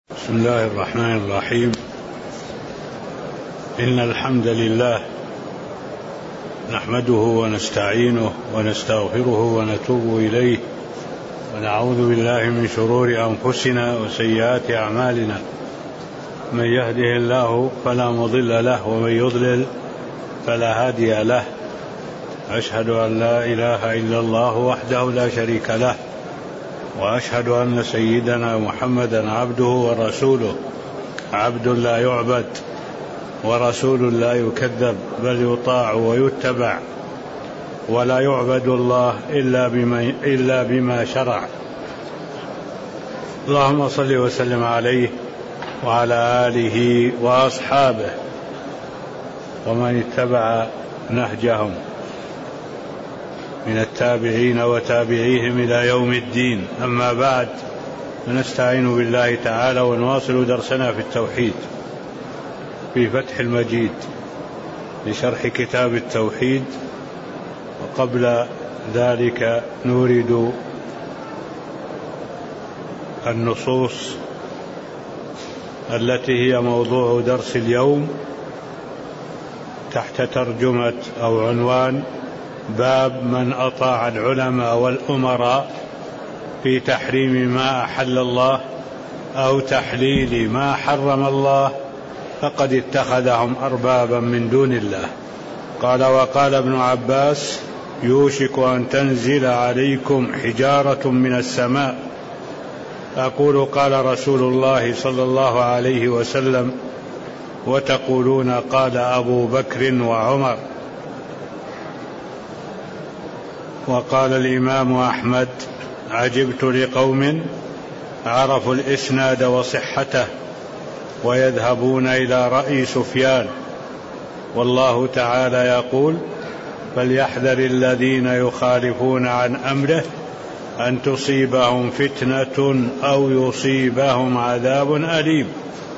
بسم الله الرحمن الرحيم. إن الحمد لله نحمده ونستعينه ونستغفره ونتوب إليه ونعوذ بالله من شرور أنفسنا وسيئات أعمالنا، من يهده الله فلا مضل له ومن يضلل فلا هادي له. أشهد أن لا إله إلا الله وحده لا شريك له، وأشهد أن سيدنا محمدا عبده ورسوله، عبد لا يعبد ورسول لا يكذب، بل يطاع ويتبع، ولا يعبد الله إلا بما شرع. اللهم صل وسلم عليه وعلى آله وأصحابه ومن اتبع نهجهم من التابعين وتابعيهم إلى يوم الدين. أما بعد، نستعين بالله تعالى ونواصل درسنا في التوحيد في فتح المجيد لشرح كتاب التوحيد. وقبل ذلك نورد النصوص التي هي موضوع درس اليوم تحت ترجمة أو عنوان: باب من أطاع العلماء والأمراء في تحريم ما أحل الله أو تحليل ما حرم الله فقد اتخذهم أربابا من دون الله. قال: وقال ابن عباس: يوشك أن تنزل عليكم حجارة من السماء. أقول: قال رسول الله صلى الله عليه وسلم، وتقولون قال أبو بكر وعمر. وقال الإمام أحمد: عجبت لقوم عرفوا الإسناد وصحته ويذهبون إلى رأي سفيان، والله تعالى يقول: فليحذر الذين يخالفون عن أمره أن تصيبهم فتنة أو يصيبهم عذاب أليم.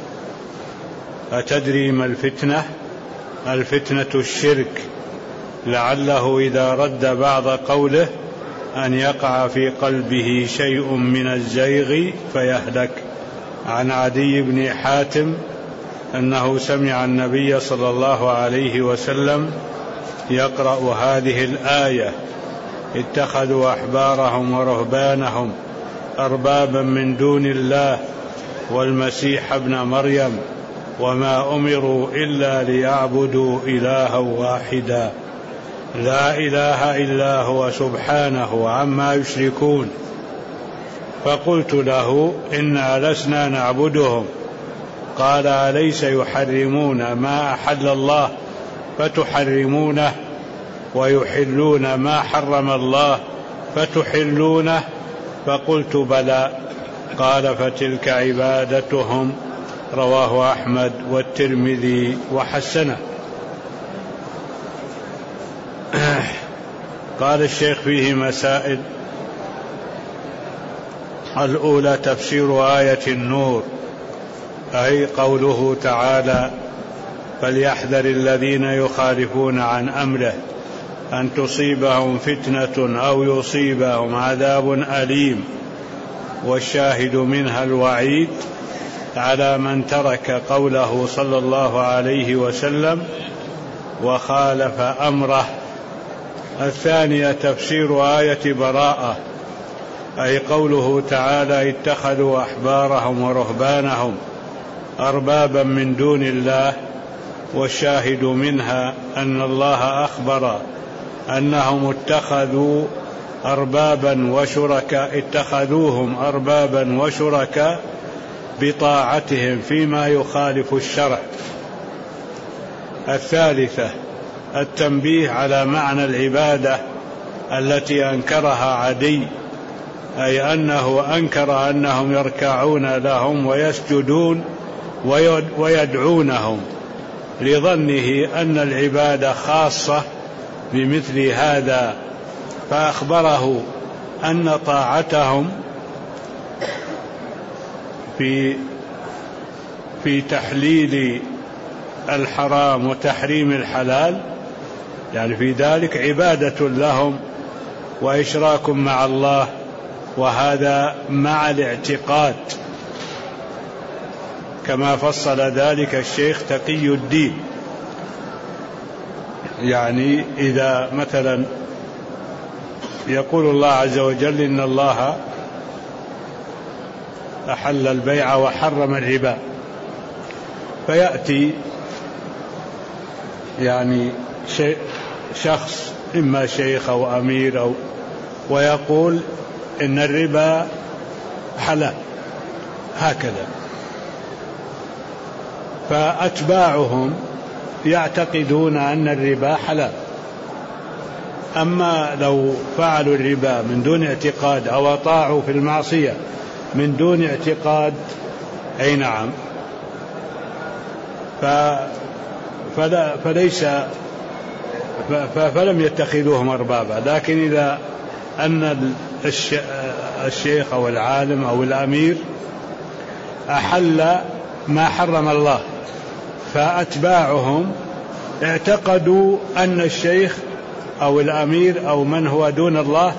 أتدري ما الفتنة؟ الفتنة الشرك، لعله إذا رد بعض قوله أن يقع في قلبه شيء من الزيغ فيهلك. عن عدي بن حاتم أنه سمع النبي صلى الله عليه وسلم يقرأ هذه الآية: اتخذوا أحبارهم ورهبانهم أربابا من دون الله والمسيح ابن مريم وما أمروا إلا ليعبدوا إلها واحدا لا إله إلا هو سبحانه عما يشركون. فقلت له: إنا لسنا نعبدهم. قال: أليس يحرمون ما أحل الله فتحرمونه ويحلون ما حرم الله فتحلونه؟ فقلت: بلى. قال: فتلك عبادتهم. رواه أحمد والترمذي وحسنه. قال الشيخ: فيه مسائل. الأولى: تفسير آية النور، أي قوله تعالى: فليحذر الذين يخالفون عن أمره أن تصيبهم فتنة أو يصيبهم عذاب أليم. والشاهد منها الوعيد على من ترك قوله صلى الله عليه وسلم وخالف أمره. الثانية: تفسير آية براءة، أي قوله تعالى: اتخذوا أحبارهم ورهبانهم أربابا من دون الله. والشاهد منها أن الله أخبر أنهم اتخذوا أربابا وشركاء، اتخذوهم أربابا وشركاء بطاعتهم فيما يخالف الشرع. الثالثة: التنبيه على معنى العبادة التي أنكرها عدي، أي أنه أنكر أنهم يركعون لهم ويسجدون ويدعونهم لظنه أن العبادة خاصة بمثل هذا، فأخبره أن طاعتهم في تحليل الحرام وتحريم الحلال، يعني في ذلك عبادة لهم وإشراك مع الله، وهذا مع الاعتقاد كما فصل ذلك الشيخ تقي الدين. يعني إذا مثلا يقول الله عز وجل إن الله أحل البيع وحرم الربا، فيأتي يعني شخص إما شيخ أو أمير ويقول إن الربا حلال هكذا، فأتباعهم يعتقدون أن الربا حلال. أما لو فعلوا الربا من دون اعتقاد أو أطاعوا في المعصية من دون اعتقاد، أي نعم، فلم يتخذوهم أربابا. لكن إذا أن الشيخ أو العالم أو الأمير أحل ما حرم الله، فأتباعهم اعتقدوا أن الشيخ أو الأمير أو من هو دون الله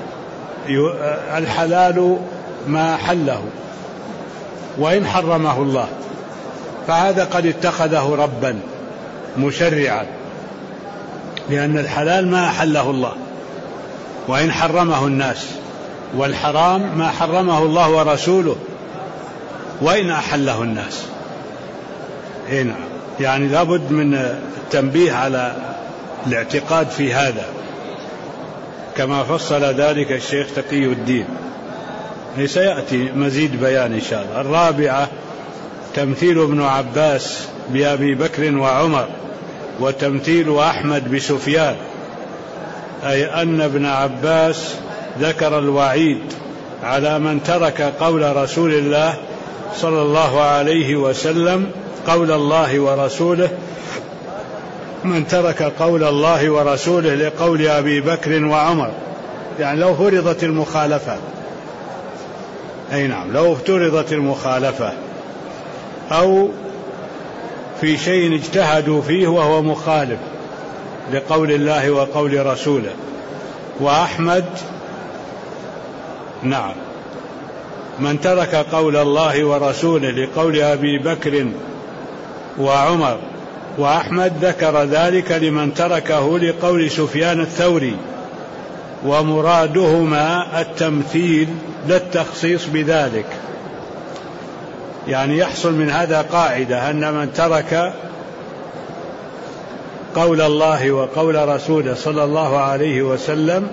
الحلال ما حله وإن حرمه الله، فهذا قد اتخذه ربا مشرعا، لأن الحلال ما أحله الله وإن حرمه الناس، والحرام ما حرمه الله ورسوله وإن أحله الناس. هنا يعني لابد من التنبيه على الاعتقاد في هذا، كما فصل ذلك الشيخ تقي الدين. سيأتي مزيد بيان إن شاء الله. الرابعة تمثيل ابن عباس بأبي بكر وعمر، وتمثيل أحمد بسفيان، أي أن ابن عباس ذكر الوعيد على من ترك قول رسول الله صلى الله عليه وسلم، قول الله ورسوله، من ترك قول الله ورسوله لقول أبي بكر وعمر، يعني لو فرضت المخالفة، أي نعم، لو افترضت المخالفة أو في شيء اجتهدوا فيه وهو مخالف لقول الله وقول رسوله. وأحمد نعم، من ترك قول الله ورسوله لقول أبي بكر وعمر. وأحمد ذكر ذلك لمن تركه لقول سفيان الثوري، ومرادهما التمثيل لا التخصيص بذلك. يعني يحصل من هذا قاعدة أن من ترك قول الله وقول رسوله صلى الله عليه وسلم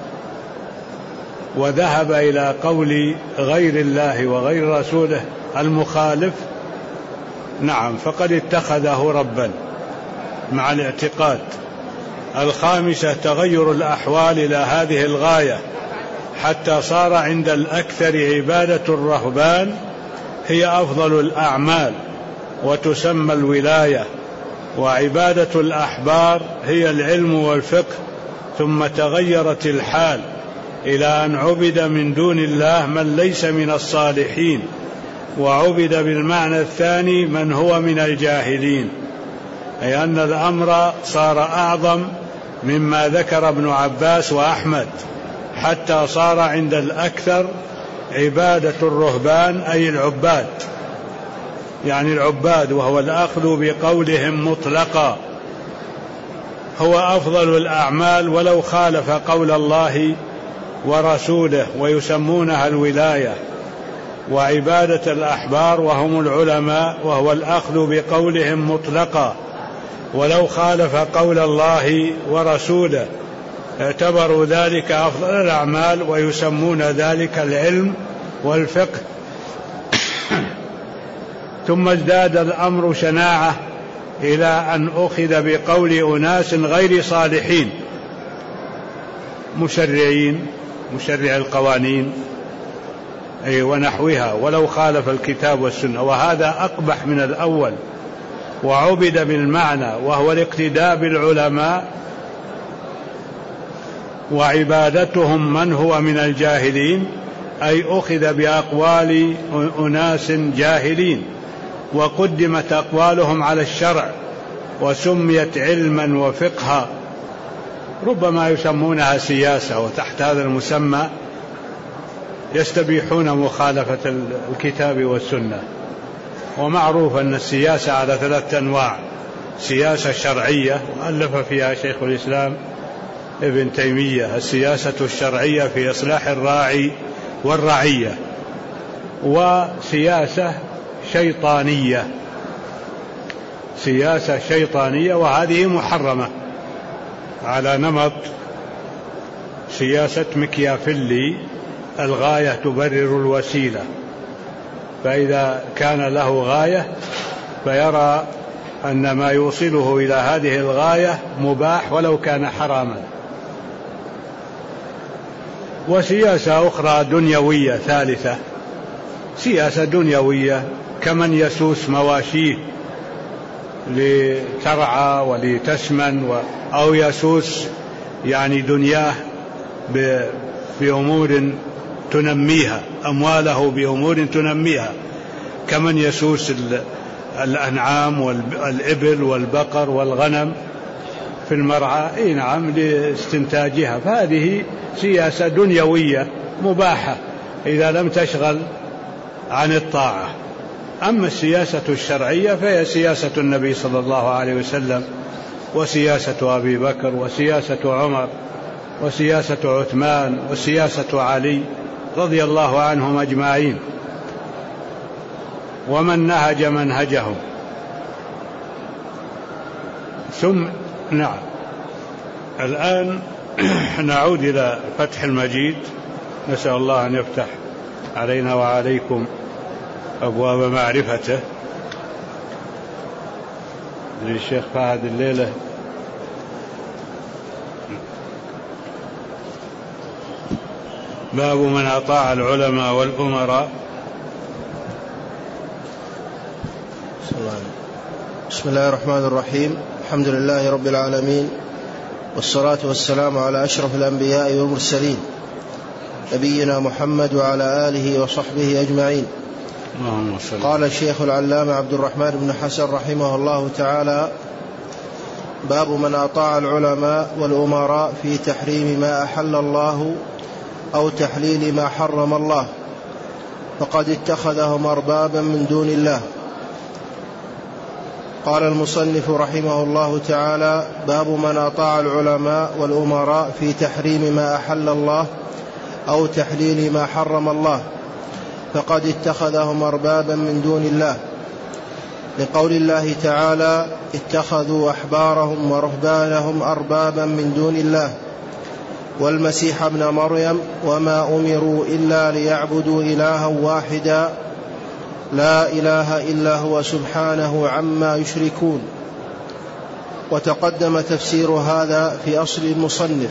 وذهب إلى قول غير الله وغير رسوله المخالف، نعم، فقد اتخذه ربا مع الاعتقاد. الخامسة تغير الأحوال إلى هذه الغاية حتى صار عند الأكثر عبادة الرهبان هي أفضل الأعمال وتسمى الولاية، وعبادة الأحبار هي العلم والفقه. ثم تغيرت الحال إلى أن عبد من دون الله من ليس من الصالحين، وعبد بالمعنى الثاني من هو من الجاهلين، أي أن الأمر صار أعظم مما ذكر ابن عباس وأحمد، حتى صار عند الأكثر عبادة الرهبان أي العباد، يعني العباد، وهو الأخذ بقولهم مطلقا، هو أفضل الأعمال ولو خالف قول الله ورسوله، ويسمونها الولاية. وعبادة الأحبار وهم العلماء، وهو الأخذ بقولهم مطلقا ولو خالف قول الله ورسوله، اعتبروا ذلك أفضل الأعمال ويسمون ذلك العلم والفقه. ثم ازداد الأمر شناعة إلى أن أخذ بقول أناس غير صالحين، مشرعين، مشرع القوانين ونحوها، ولو خالف الكتاب والسنة، وهذا أقبح من الأول. وعبد بالمعنى وهو الاقتداء بالعلماء، وعبادتهم من هو من الجاهلين، أي أخذ بأقوال أناس جاهلين وقدمت أقوالهم على الشرع وسميت علما وفقها، ربما يسمونها سياسة، وتحت هذا المسمى يستبيحون مخالفة الكتاب والسنة. ومعروف أن السياسة على 3 أنواع: سياسة شرعية ألف فيها شيخ الإسلام ابن تيمية، السياسة الشرعية في إصلاح الراعي والرعية، وسياسة شيطانية، سياسة شيطانية وهذه محرمة على نمط سياسة مكيافيلي: الغاية تبرر الوسيلة، فإذا كان له غاية فيرى أن ما يوصله إلى هذه الغاية مباح ولو كان حراما. وسياسة أخرى دنيوية ثالثة، سياسة دنيوية كمن يسوس مواشيه لترعى ولتسمن، أو يسوس يعني دنياه بأمور تنميها، أمواله بأمور تنميها، كمن يسوس الأنعام والإبل والبقر والغنم في المرعى نعم لاستنتاجها، فهذه سياسة دنيوية مباحة إذا لم تشغل عن الطاعة. أما السياسة الشرعية فهي سياسة النبي صلى الله عليه وسلم، وسياسة أبي بكر، وسياسة عمر، وسياسة عثمان، وسياسة علي رضي الله عنهم أجمعين، ومن نهج منهجهم. ثم نعم، الآن نعود إلى فتح المجيد، نسأل الله أن يفتح علينا وعليكم أبواب معرفته. للشيخ فهد الليلة باب من أطاع العلماء والأمراء. بسم الله الرحمن الرحيم، الحمد لله رب العالمين، والصلاة والسلام على أشرف الأنبياء والمرسلين نبينا محمد وعلى آله وصحبه أجمعين. قال الشيخ العلامة عبد الرحمن بن حسن رحمه الله تعالى: باب من أطاع العلماء والأمراء في تحريم ما أحل الله أو تحليل ما حرم الله، فقد اتخذهم أربابا من دون الله. قال المصنف رحمه الله تعالى: باب من أطاع العلماء والأمراء في تحريم ما أحل الله أو تحليل ما حرم الله، فقد اتخذهم أربابا من دون الله، لقول الله تعالى: اتخذوا أحبارهم ورهبانهم أربابا من دون الله والمسيح ابن مريم وما أمروا إلا ليعبدوا إلها واحدا لا إله إلا هو سبحانه عما يشركون. وتقدم تفسير هذا في أصل المصنف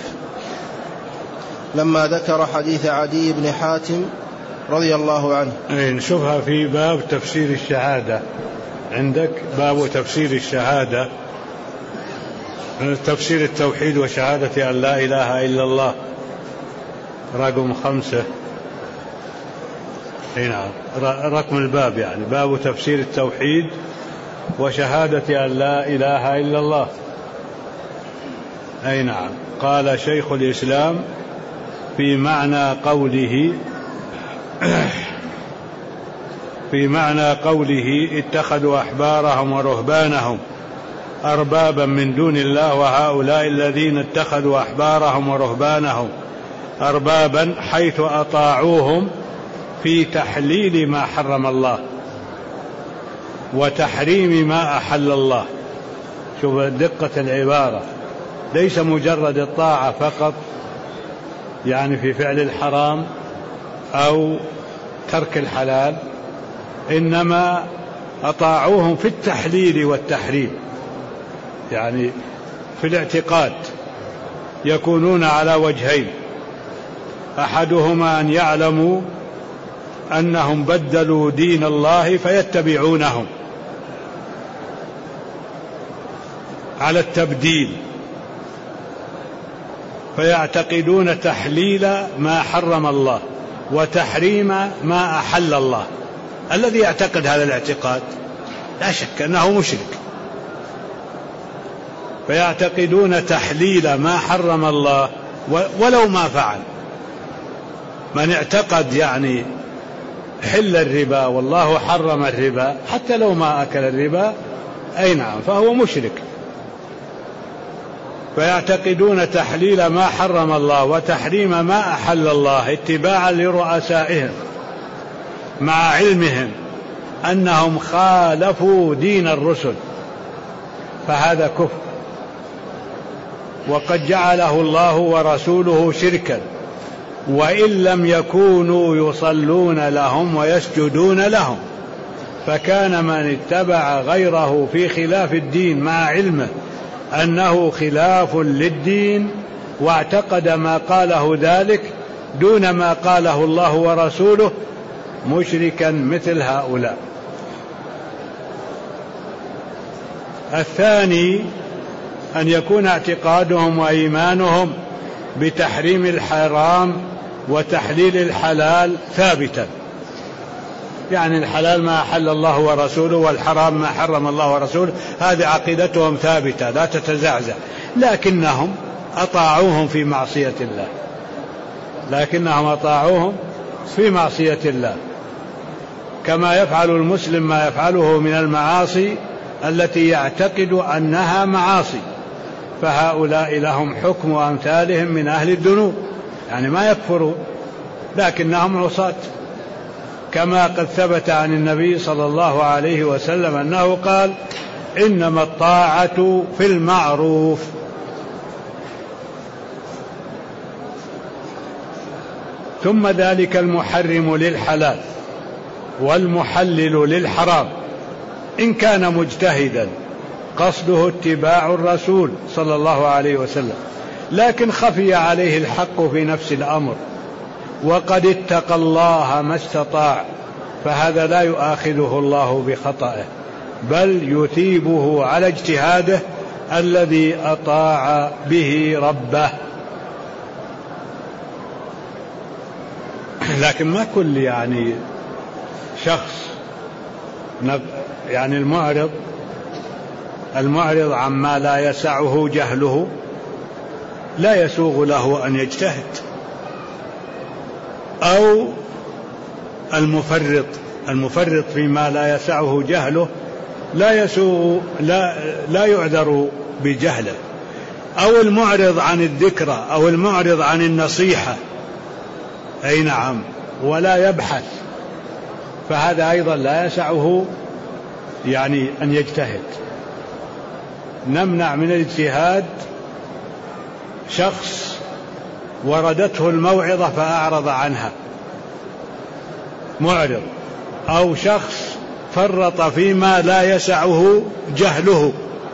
لما ذكر حديث عدي بن حاتم رضي الله عنه. نشوفها في باب تفسير الشهادة. عندك باب تفسير الشهادة، تفسير التوحيد وشهادة أن لا إله إلا الله، رقم 5. نعم، رقم الباب يعني باب تفسير التوحيد وشهادة أن لا إله إلا الله. أي نعم. قال شيخ الإسلام في معنى قوله اتخذوا أحبارهم ورهبانهم أربابا من دون الله، وهؤلاء الذين اتخذوا أحبارهم ورهبانهم أربابا حيث أطاعوهم في تحليل ما حرم الله وتحريم ما أحل الله. شوف دقة العبارة، ليس مجرد الطاعة فقط يعني في فعل الحرام أو ترك الحلال، إنما أطاعوهم في التحليل والتحريم، يعني في الاعتقاد يكونون على وجهين: أحدهما أن يعلموا أنهم بدلوا دين الله فيتبعونهم على التبديل، فيعتقدون تحليل ما حرم الله وتحريم ما أحل الله. الذي يعتقد هذا الاعتقاد لا شك أنه مشرك، فيعتقدون تحليل ما حرم الله ولو ما فعل. من اعتقد يعني حل الربا والله حرم الربا حتى لو ما أكل الربا أي نعم فهو مشرك. فيعتقدون تحليل ما حرم الله وتحريم ما أحل الله اتباعا لرؤسائهم مع علمهم أنهم خالفوا دين الرسل، فهذا كفر، وقد جعله الله ورسوله شركا، وإن لم يكونوا يصلون لهم ويسجدون لهم. فكان من اتبع غيره في خلاف الدين مع علمه أنه خلاف للدين واعتقد ما قاله ذلك دون ما قاله الله ورسوله مشركا مثل هؤلاء. الثاني أن يكون اعتقادهم وإيمانهم بتحريم الحرام وتحليل الحلال ثابتا، يعني الحلال ما أحل الله ورسوله والحرام ما حرم الله ورسوله، هذه عقيدتهم ثابتة لا تتزعزع، لكنهم أطاعوهم في معصية الله، كما يفعل المسلم ما يفعله من المعاصي التي يعتقد أنها معاصي، فهؤلاء لهم حكم أمثالهم من أهل الذنوب، يعني ما يكفرون لكنهم عصاة، كما قد ثبت عن النبي صلى الله عليه وسلم أنه قال: إنما الطاعة في المعروف. ثم ذلك المحرم للحلال والمحلل للحرام إن كان مجتهدا قصده اتباع الرسول صلى الله عليه وسلم، لكن خفي عليه الحق في نفس الأمر وقد اتقى الله ما استطاع، فهذا لا يؤاخذه الله بخطئه بل يثيبه على اجتهاده الذي أطاع به ربه. لكن ما كل يعني شخص يعني المعرض عما لا يسعه جهله لا يسوغ له أن يجتهد، أو المفرط فيما لا يسعه جهله لا يعذر بجهله، أو المعرض عن الذكرى أو المعرض عن النصيحة أي نعم ولا يبحث، فهذا أيضا لا يسعه يعني أن يجتهد. نمنع من الاجتهاد شخص وردته الموعظة فأعرض عنها معرض، أو شخص فرط فيما لا يسعه جهله،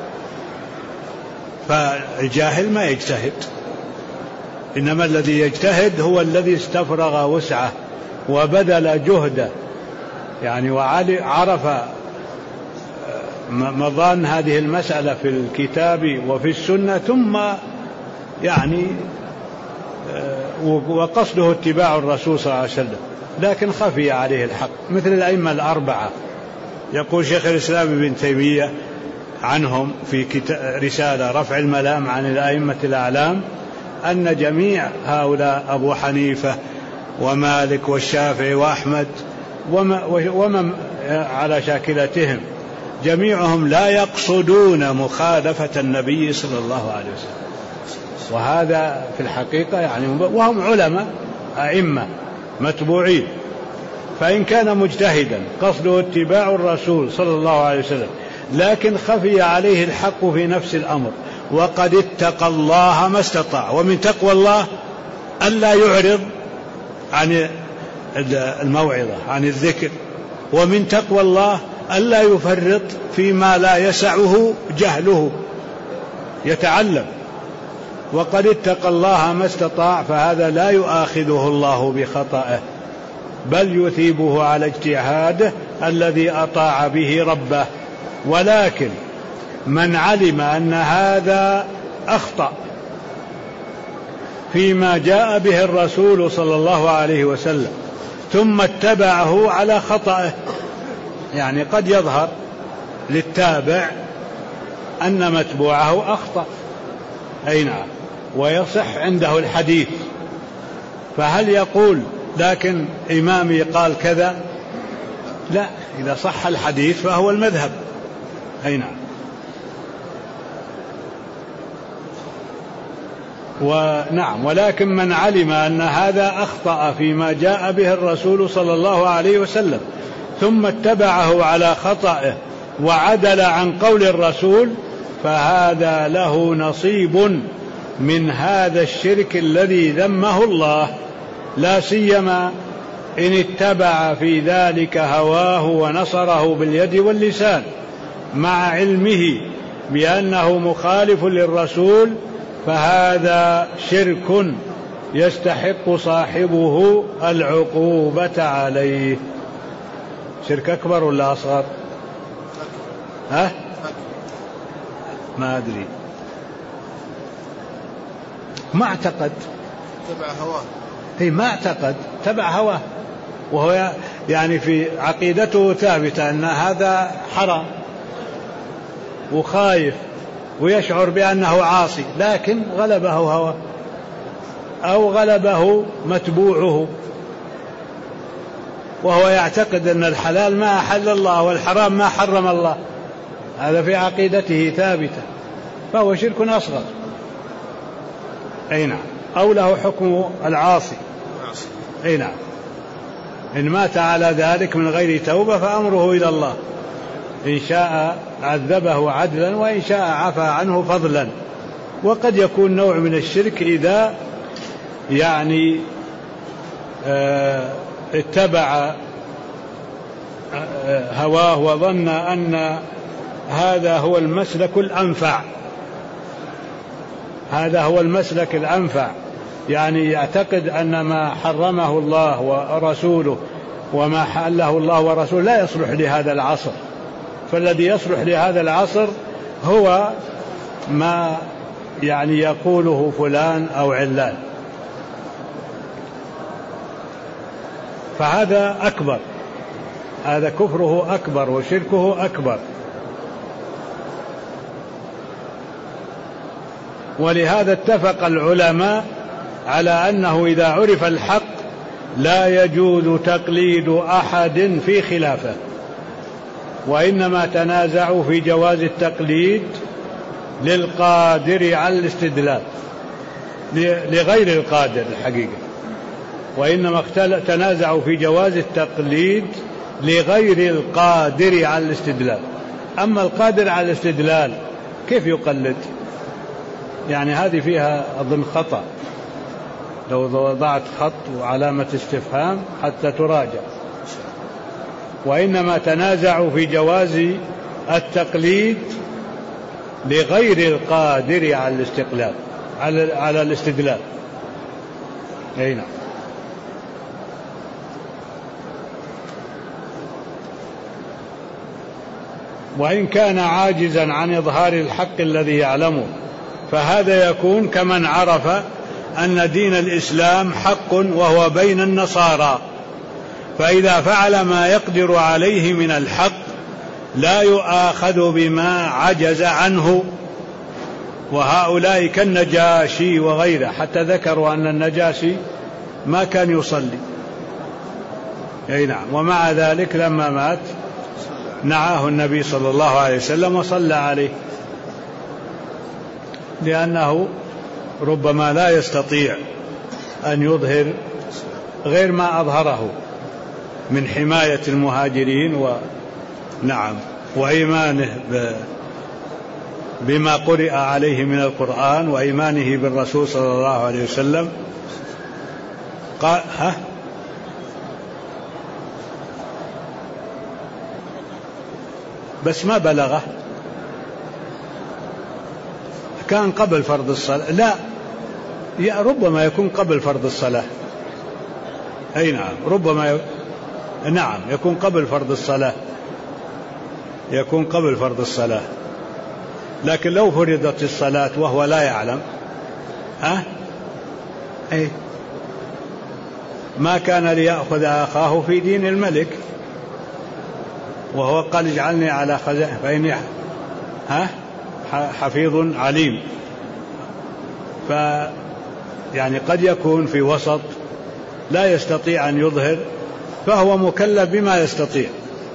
فالجاهل ما يجتهد، إنما الذي يجتهد هو الذي استفرغ وسعه وبذل جهده يعني وعرف مضان هذه المسألة في الكتاب وفي السنة، ثم يعني وقصده اتباع الرسول صلى الله عليه وسلم، لكن خفي عليه الحق، مثل الأئمة الأربعة. يقول شيخ الإسلام ابن تيمية عنهم في رسالة رفع الملام عن الأئمة الأعلام أن جميع هؤلاء أبو حنيفة ومالك والشافعي وأحمد ومن على شاكلتهم جميعهم لا يقصدون مخالفة النبي صلى الله عليه وسلم، وهذا في الحقيقة يعني وهم علماء أئمة متبوعين. فإن كان مجتهدا قصده اتباع الرسول صلى الله عليه وسلم لكن خفي عليه الحق في نفس الأمر وقد اتقى الله ما استطاع، ومن تقوى الله ألا يعرض عن الموعظة عن الذكر، ومن تقوى الله ألا يفرط فيما لا يسعه جهله يتعلم، وقد اتقى الله ما استطاع، فهذا لا يؤاخذه الله بخطئه بل يثيبه على اجتهاده الذي أطاع به ربه. ولكن من علم أن هذا أخطأ فيما جاء به الرسول صلى الله عليه وسلم ثم اتبعه على خطئه، يعني قد يظهر للتابع أن متبوعه أخطأ أي نعم ويصح عنده الحديث، فهل يقول لكن إمامي قال كذا لا، إذا صح الحديث فهو المذهب. أي نعم. ونعم، ولكن من علم أن هذا أخطأ فيما جاء به الرسول صلى الله عليه وسلم ثم اتبعه على خطأه وعدل عن قول الرسول فهذا له نصيب من هذا الشرك الذي ذمه الله، لا سيما إن اتبع في ذلك هواه ونصره باليد واللسان مع علمه بأنه مخالف للرسول، فهذا شرك يستحق صاحبه العقوبة عليه. شرك أكبر ولا أصغر؟ ما أدري، ما اعتقد تبع هواه. ما اعتقد تبع هواه، وهو يعني في عقيدته ثابتة أن هذا حرام وخايف ويشعر بأنه عاصي، لكن غلبه هواه أو غلبه متبوعه، وهو يعتقد أن الحلال ما أحل الله والحرام ما حرم الله، هذا في عقيدته ثابتة، فهو شرك أصغر. أي نعم. أو له حكم العاصي. أي نعم. إن مات على ذلك من غير توبة فأمره إلى الله، إن شاء عذبه عدلا وإن شاء عفى عنه فضلا. وقد يكون نوع من الشرك إذا يعني اتبع هواه وظن أن هذا هو المسلك الأنفع، هذا هو المسلك الأنفع، يعني يعتقد أن ما حرمه الله ورسوله وما حله الله ورسوله لا يصلح لهذا العصر، فالذي يصلح لهذا العصر هو ما يعني يقوله فلان أو علان، فهذا أكبر، هذا كفره أكبر وشركه أكبر. ولهذا اتفق العلماء على أنه إذا عرف الحق لا يجوز تقليد أحد في خلافه، وإنما تنازعوا في جواز التقليد للقادر على الاستدلال، لغير القادر الحقيقة، وإنما تنازعوا في جواز التقليد لغير القادر على الاستدلال. أما القادر على الاستدلال كيف يقلد؟ يعني هذه فيها أظن خطأ، لو وضعت خط وعلامة استفهام حتى تراجع. وإنما تنازعوا في جواز التقليد لغير القادر على الاستقلال على الاستدلال. أي نعم. وإن كان عاجزا عن إظهار الحق الذي يعلمه فهذا يكون كمن عرف أن دين الإسلام حق وهو بين النصارى، فإذا فعل ما يقدر عليه من الحق لا يؤاخذ بما عجز عنه. وهؤلاء كالنجاشي وغيره، حتى ذكروا أن النجاشي ما كان يصلي. أي نعم. ومع ذلك لما مات نعاه النبي صلى الله عليه وسلم وصلى عليه، لأنه ربما لا يستطيع أن يظهر غير ما أظهره من حماية المهاجرين ونعم وإيمانه بما قرئ عليه من القرآن وإيمانه بالرسول صلى الله عليه وسلم. قال بس ما بلغه، كان قبل فرض الصلاة. لا، ربما يكون قبل فرض الصلاة. أي نعم، ربما نعم يكون قبل فرض الصلاة، يكون قبل فرض الصلاة. لكن لو فرضت الصلاة وهو لا يعلم أي ما كان ليأخذ أخاه في دين الملك، وهو قال اجعلني على خزائن فإني حفيظ عليم. يعني قد يكون في وسط لا يستطيع أن يظهر، فهو مكلف بما يستطيع.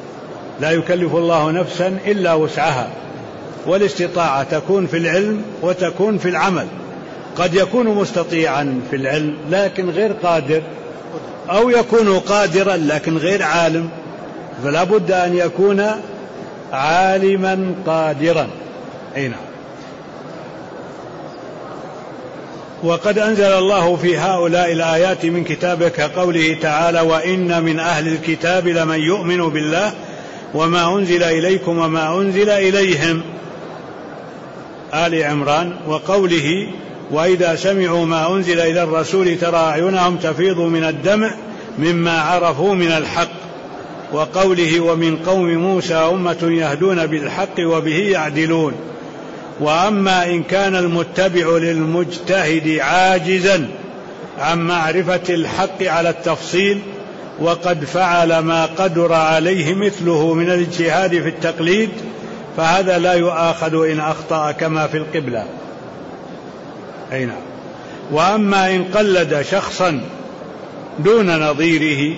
لا يكلف الله نفسا إلا وسعها، والاستطاعة تكون في العلم وتكون في العمل. قد يكون مستطيعا في العلم لكن غير قادر، أو يكون قادرا لكن غير عالم، فلا بد أن يكون عالما قادرا. نعم. وقد أنزل الله في هؤلاء الآيات من كتابه كقوله تعالى: وإن من أهل الكتاب لمن يؤمن بالله وما أنزل إليكم وما أنزل إليهم، آل عمران. وقوله: وإذا سمعوا ما أنزل إلى الرسول ترى أعينهم تفيض من الدمع مما عرفوا من الحق. وقوله: ومن قوم موسى أمة يهدون بالحق وبه يعدلون. وأما إن كان المتبع للمجتهد عاجزا عن معرفة الحق على التفصيل وقد فعل ما قدر عليه مثله من الاجتهاد في التقليد، فهذا لا يؤاخذ إن أخطأ كما في القبلة. أي نعم. وأما إن قلد شخصا دون نظيره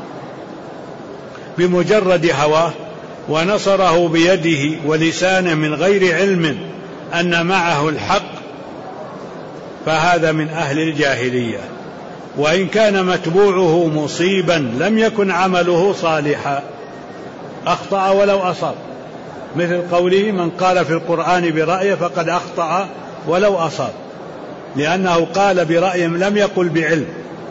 بمجرد هواه ونصره بيده ولسانه من غير علم أن معه الحق، فهذا من أهل الجاهلية. وإن كان متبوعه مصيبا لم يكن عمله صالحا، أخطأ ولو أصاب، مثل قوله: من قال في القرآن برأيه فقد أخطأ ولو أصاب، لأنه قال برأيه لم يقل بعلم،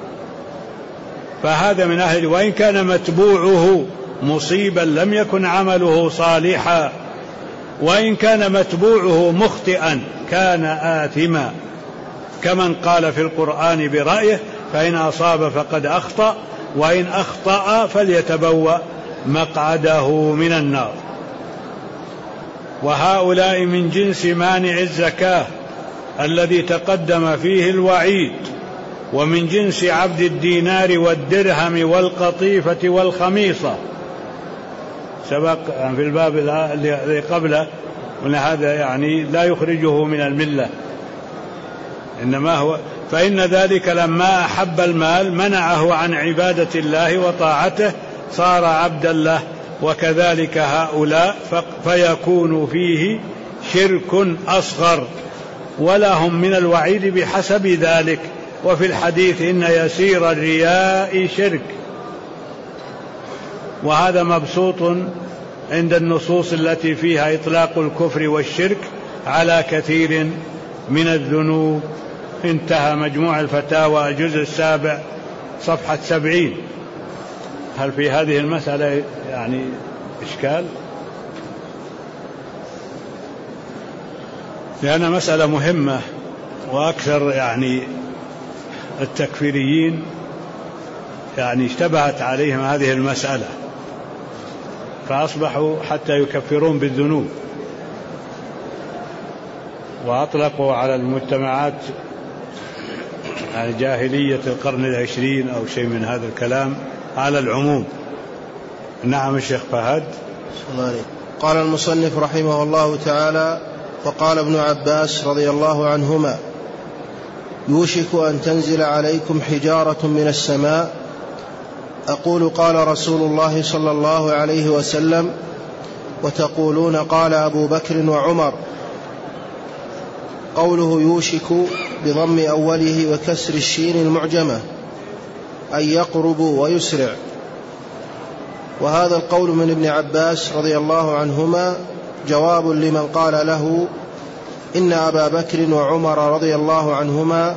فهذا من أهل. وإن كان متبوعه مصيبا لم يكن عمله صالحا، وإن كان متبوعه مخطئا كان آثما، كمن قال في القرآن برأيه فإن أصاب فقد أخطأ وإن أخطأ فليتبوأ مقعده من النار. وهؤلاء من جنس مانع الزكاة الذي تقدم فيه الوعيد، ومن جنس عبد الدينار والدرهم والقطيفة والخميصة. سبق في الباب الذي قبله أن هذا يعني لا يخرجه من الملة، إنما هو فإن ذلك لما أحب المال منعه عن عبادة الله وطاعته صار عبدا له. وكذلك هؤلاء فيكون فيه شرك أصغر، ولهم من الوعيد بحسب ذلك. وفي الحديث: إن يسير الرياء شرك. وهذا مبسوط عند النصوص التي فيها إطلاق الكفر والشرك على كثير من الذنوب. انتهى مجموع الفتاوى الجزء 7 صفحة 70. هل في هذه المسألة يعني إشكال؟ لأنها مسألة مهمة، وأكثر يعني التكفيريين يعني اشتبهت عليهم هذه المسألة، فأصبحوا حتى يكفرون بالذنوب، وأطلقوا على المجتمعات يعني جاهلية القرن العشرين أو شيء من هذا الكلام على العموم. نعم الشيخ فهد. قال المصنف رحمه الله تعالى: وقال ابن عباس رضي الله عنهما: يوشك أن تنزل عليكم حجارة من السماء. أقول: قال رسول الله صلى الله عليه وسلم، وتقولون قال أبو بكر وعمر. قوله يوشك بضم أوله وكسر الشين المعجمة، أن يقرب ويسرع. وهذا القول من ابن عباس رضي الله عنهما جواب لمن قال له إن أبا بكر وعمر رضي الله عنهما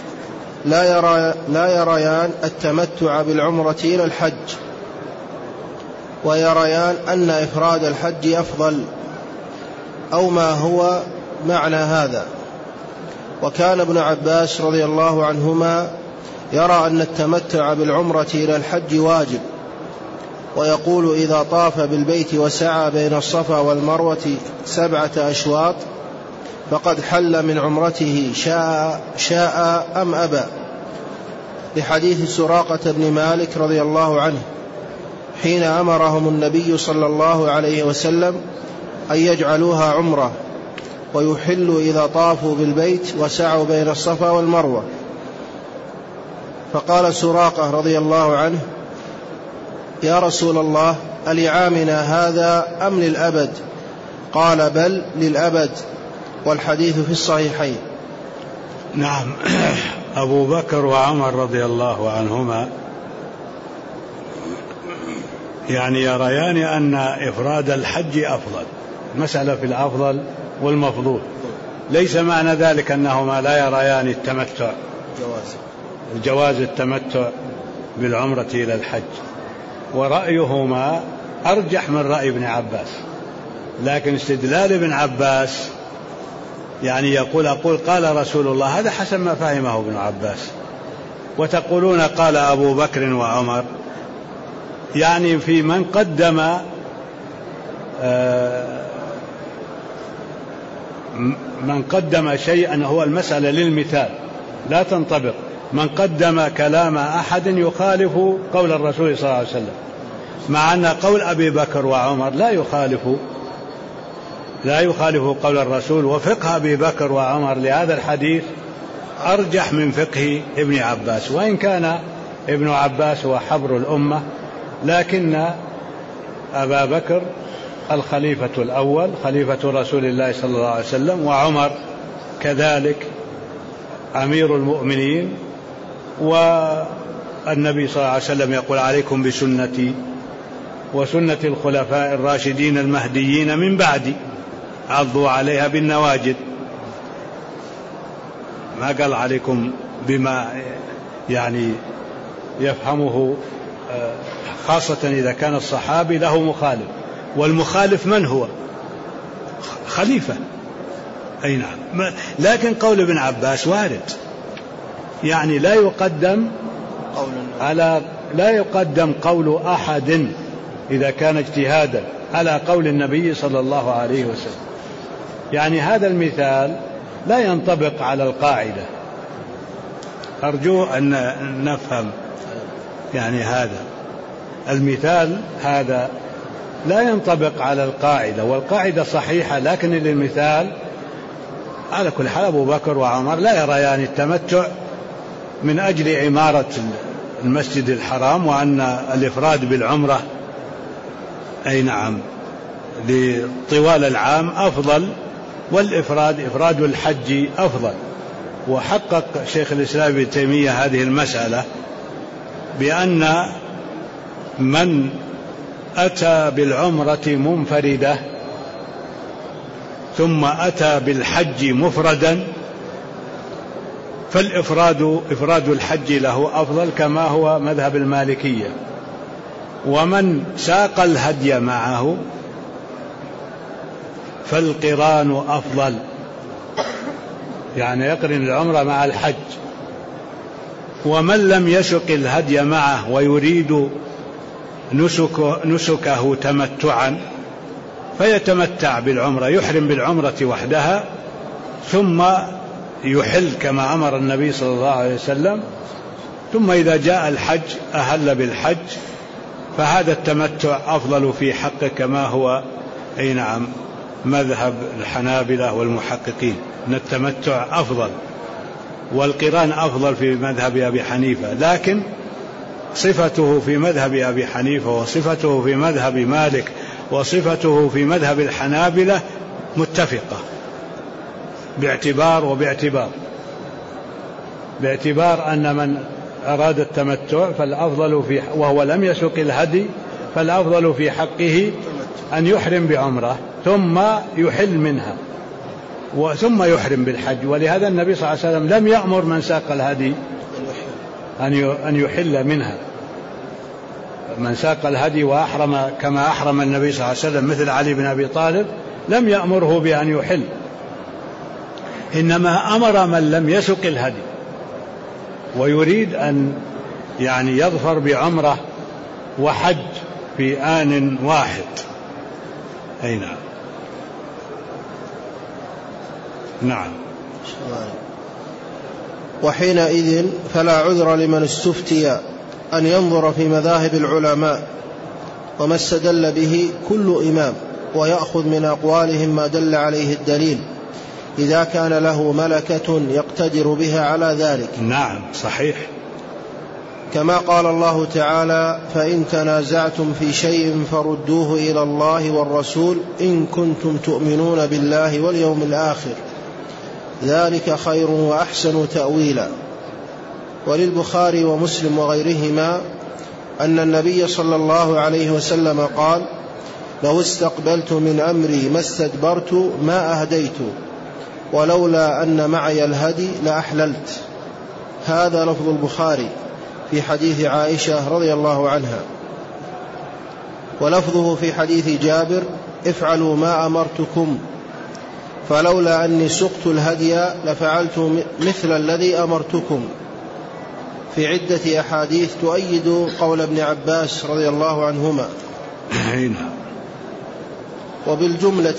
لا يريان التمتع بالعمرة إلى الحج، ويريان أن إفراد الحج أفضل، أو ما هو معنى هذا. وكان ابن عباس رضي الله عنهما يرى أن التمتع بالعمرة إلى الحج واجب، ويقول: إذا طاف بالبيت وسعى بين الصفا والمروة 7 أشواط فقد حل من عمرته شاء أم أبى، لحديث سراقة بن مالك رضي الله عنه حين أمرهم النبي صلى الله عليه وسلم أن يجعلوها عمرة ويحلوا إذا طافوا بالبيت وسعوا بين الصفا والمروة. فقال سراقة رضي الله عنه: يا رسول الله، ألعامنا هذا أم للأبد؟ قال بل للأبد، والحديث في الصحيحين. نعم. أبو بكر وعمر رضي الله عنهما يعني يريان أن إفراد الحج أفضل، مسألة في الأفضل والمفضول، ليس معنى ذلك أنهما لا يريان التمتع، جواز التمتع بالعمرة إلى الحج، ورأيهما أرجح من رأي ابن عباس. لكن استدلال ابن عباس يعني يقول قال رسول الله، هذا حسب ما فهمه ابن عباس، وتقولون قال أبو بكر وعمر، يعني في من قدم شيئا هو المسألة للمثال لا تنطبق، من قدم كلام أحد يخالف قول الرسول صلى الله عليه وسلم، مع أن قول أبي بكر وعمر لا يخالف قول الرسول، وفقه أبي بكر وعمر لهذا الحديث أرجح من فقه ابن عباس، وإن كان ابن عباس هو حبر الأمة، لكن أبا بكر الخليفة الأول، خليفة رسول الله صلى الله عليه وسلم، وعمر كذلك أمير المؤمنين، والنبي صلى الله عليه وسلم يقول عليكم بسنتي وسنة الخلفاء الراشدين المهديين من بعدي عضوا عليها بالنواجذ، ما قال عليكم بما يعني يفهمه، خاصة إذا كان الصحابي له مخالف، والمخالف من هو؟ خليفة. أي نعم. لكن قول ابن عباس وارد، يعني لا يقدم قول أحد إذا كان اجتهادا على قول النبي صلى الله عليه وسلم. يعني هذا المثال لا ينطبق على القاعدة، أرجو أن نفهم يعني هذا المثال هذا لا ينطبق على القاعدة، والقاعدة صحيحة، لكن للمثال على كل حال أبو بكر وعمر لا يريان التمتع من أجل عمارة المسجد الحرام، وأن الإفراد بالعمرة أي نعم لطوال العام أفضل، إفراد الحج أفضل. وحقق شيخ الإسلام ابن تيمية هذه المسألة بأن من أتى بالعمرة منفردة ثم أتى بالحج مفردا إفراد الحج له أفضل، كما هو مذهب المالكية. ومن ساق الهدي معه فالقران أفضل، يعني يقرن العمرة مع الحج. ومن لم يسق الهدي معه ويريد نسكه تمتعا فيتمتع بالعمرة، يحرم بالعمرة وحدها ثم يحل كما أمر النبي صلى الله عليه وسلم، ثم إذا جاء الحج أهل بالحج، فهذا التمتع أفضل في حقه، كما هو أي نعم مذهب الحنابلة والمحققين، أن التمتع أفضل والقران أفضل في مذهب أبي حنيفة. لكن صفته في مذهب أبي حنيفة وصفته في مذهب مالك وصفته في مذهب الحنابلة متفقة باعتبار أن من أراد التمتع فالأفضل وهو لم يسق الهدي فالأفضل في حقه أن يحرم بعمرة ثم يحل منها ثم يحرم بالحج. ولهذا النبي صلى الله عليه وسلم لم يأمر من ساق الهدي أن يحل منها. من ساق الهدي وأحرم كما أحرم النبي صلى الله عليه وسلم مثل علي بن أبي طالب لم يأمره بأن يحل، إنما أمر من لم يسق الهدي ويريد أن يعني يظفر بعمرة وحج في آن واحد. أي نعم. نعم. وحينئذ فلا عذر لمن استفتي أن ينظر في مذاهب العلماء وما استدل به كل إمام ويأخذ من أقوالهم ما دل عليه الدليل إذا كان له ملكة يقتدر بها على ذلك. نعم صحيح، كما قال الله تعالى: فإن تنازعتم في شيء فردوه إلى الله والرسول إن كنتم تؤمنون بالله واليوم الآخر ذلك خير وأحسن تأويلا. وللبخاري ومسلم وغيرهما أن النبي صلى الله عليه وسلم قال: لو استقبلت من أمري ما استدبرت ما أهديت ولولا أن معي الهدي لأحللت. هذا لفظ البخاري في حديث عائشة رضي الله عنها. ولفظه في حديث جابر: افعلوا ما أمرتكم فلولا أني سقت الهدي لفعلت مثل الذي أمرتكم، في عدة أحاديث تؤيد قول ابن عباس رضي الله عنهما. وبالجملة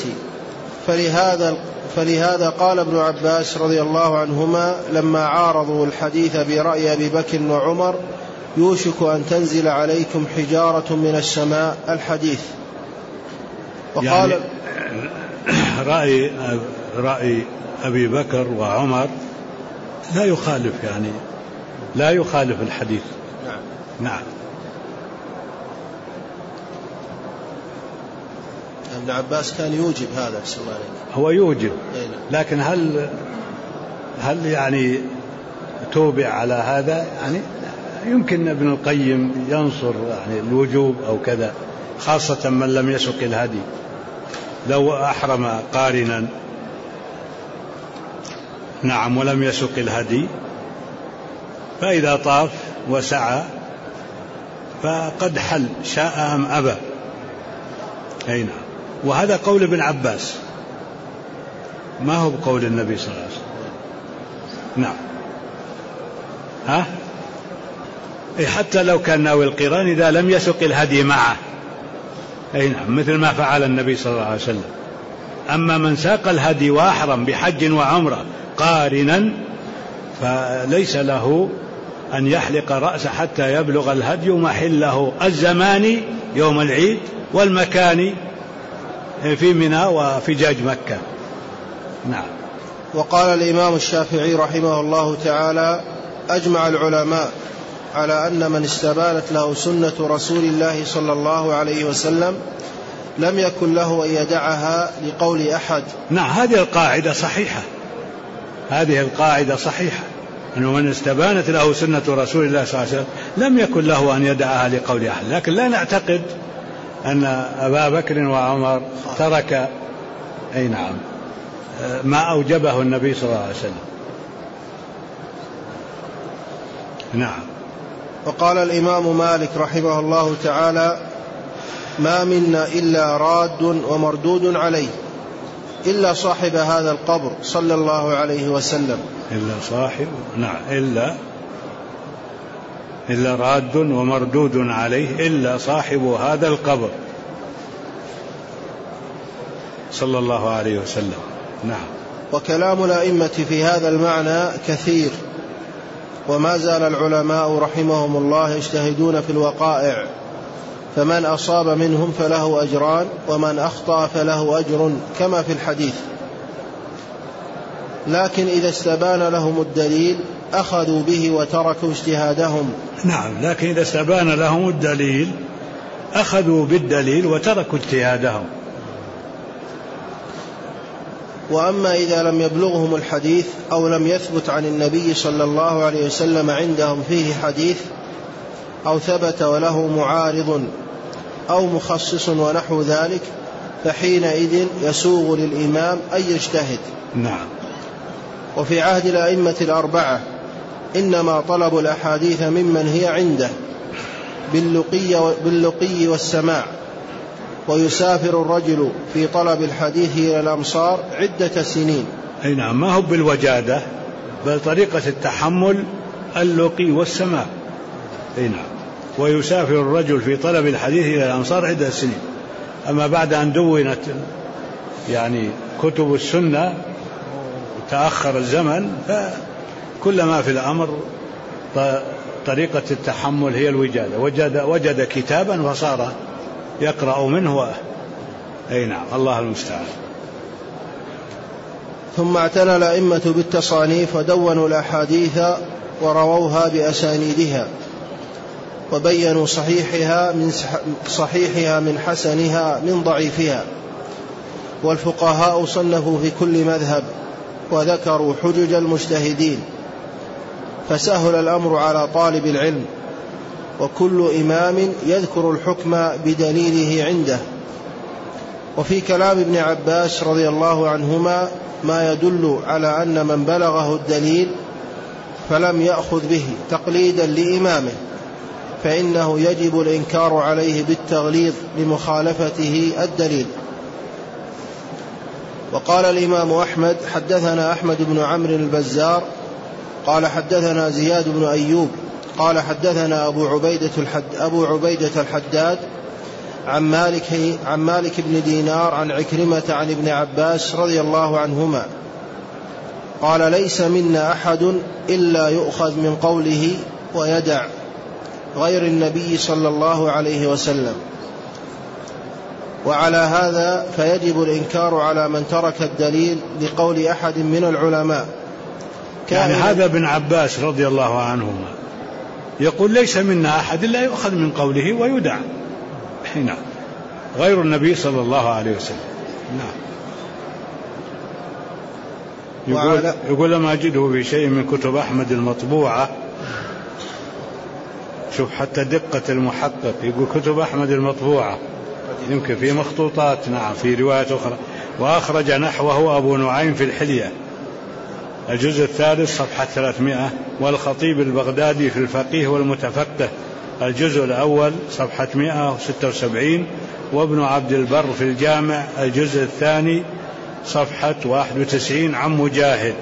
فلهذا قال ابن عباس رضي الله عنهما لما عارضوا الحديث برأي أبي بكر وعمر: يوشك أن تنزل عليكم حجارة من السماء، الحديث. وقال يعني رأي أبي بكر وعمر لا يخالف الحديث. نعم. ابن عباس كان يوجب هذا، هو يوجب، لكن هل يعني توبع على هذا؟ يعني يمكن ابن القيم ينصر يعني الوجوب أو كذا، خاصة من لم يسق الهدي. لو أحرم قارنا نعم ولم يسق الهدي، فإذا طاف وسعى فقد حل، شاء أم أبى. أي نعم. وهذا قول ابن عباس، ما هو بقول النبي صلى الله عليه وسلم. نعم. حتى لو كان ناوي القران إذا لم يسق الهدي معه، أي نعم، مثل ما فعل النبي صلى الله عليه وسلم. أما من ساق الهدي وأحرم بحج وعمرة قارنا فليس له أن يحلق رأسه حتى يبلغ الهدي محله الزمان يوم العيد، والمكان في منى وفجاج مكة. نعم. وقال الإمام الشافعي رحمه الله تعالى: أجمع العلماء على أن من استبانت له سنة رسول الله صلى الله عليه وسلم لم يكن له أن يدعها لقول أحد. نعم، هذه القاعدة صحيحة، أنه من استبانت له سنة رسول الله صلى الله عليه وسلم لم يكن له أن يدعها لقول أحد. لكن لا نعتقد أن أبا بكر وعمر ترك أي نعم ما أوجبه النبي صلى الله عليه وسلم. نعم. وقال الإمام مالك رحمه الله تعالى: ما منا إلا راد ومردود عليه إلا صاحب هذا القبر صلى الله عليه وسلم. إلا صاحب، نعم، إلا راد ومردود عليه إلا صاحب هذا القبر صلى الله عليه وسلم. نعم. وكلام الأئمة في هذا المعنى كثير، وما زال العلماء رحمهم الله يجتهدون في الوقائع، فمن أصاب منهم فله أجران ومن أخطأ فله أجر كما في الحديث. لكن إذا استبان لهم الدليل أخذوا به وتركوا اجتهادهم. نعم، لكن إذا استبان لهم الدليل أخذوا بالدليل وتركوا اجتهادهم. وأما إذا لم يبلغهم الحديث أو لم يثبت عن النبي صلى الله عليه وسلم عندهم فيه حديث، أو ثبت وله معارض أو مخصص ونحو ذلك، فحينئذ يسوغ للإمام أن يجتهد. نعم. وفي عهد الأئمة الأربعة إنما طلب الأحاديث ممن هي عنده باللقي والسماع، ويسافر الرجل في طلب الحديث إلى الأمصار عدة سنين. أي نعم، ما هو بالوجادة بل طريقة التحمل اللقي والسماع. أي نعم. ويسافر الرجل في طلب الحديث إلى الأمصار عدة سنين. أما بعد أن دونت يعني كتب السنة تأخر الزمن، فكل ما في الأمر طريقة التحمل هي الوجادة. وجد كتابا فصار يقرأ منه. أي نعم، الله المستعان. ثم اعتنى الأئمة بالتصانيف ودونوا الأحاديث ورووها بأسانيدها، وبينوا صحيحها من حسنها من ضعيفها. والفقهاء صنفوا في كل مذهب وذكروا حجج المجتهدين، فسهل الأمر على طالب العلم، وكل إمام يذكر الحكم بدليله عنده. وفي كلام ابن عباس رضي الله عنهما ما يدل على أن من بلغه الدليل فلم يأخذ به تقليدا لإمامه فإنه يجب الإنكار عليه بالتغليظ لمخالفته الدليل. وقال الإمام أحمد: حدثنا أحمد بن عمرو البزار قال حدثنا زياد بن أيوب قال حدثنا أبو عبيدة الحداد عن مالك بن دينار عن عكرمة عن ابن عباس رضي الله عنهما قال: ليس منا أحد إلا يؤخذ من قوله ويدع غير النبي صلى الله عليه وسلم. وعلى هذا فيجب الإنكار على من ترك الدليل لقول أحد من العلماء. يعني هذا ابن عباس رضي الله عنهما يقول: ليس منا أحد إلا يؤخذ من قوله ويدع حين غير النبي صلى الله عليه وسلم. نعم. يقول: لم أجده في شيء من كتب أحمد المطبوعة. شوف حتى دقة المحقق، يقول كتب أحمد المطبوعة يمكن في مخطوطات، نعم، في رواية أخرى. وأخرج نحوه أبو نعيم في الحلية الجزء الثالث صفحة 300، والخطيب البغدادي في الفقيه والمتفقه الجزء الأول صفحة 176، وابن عبد البر في الجامع الجزء الثاني صفحة 91 عن مجاهد.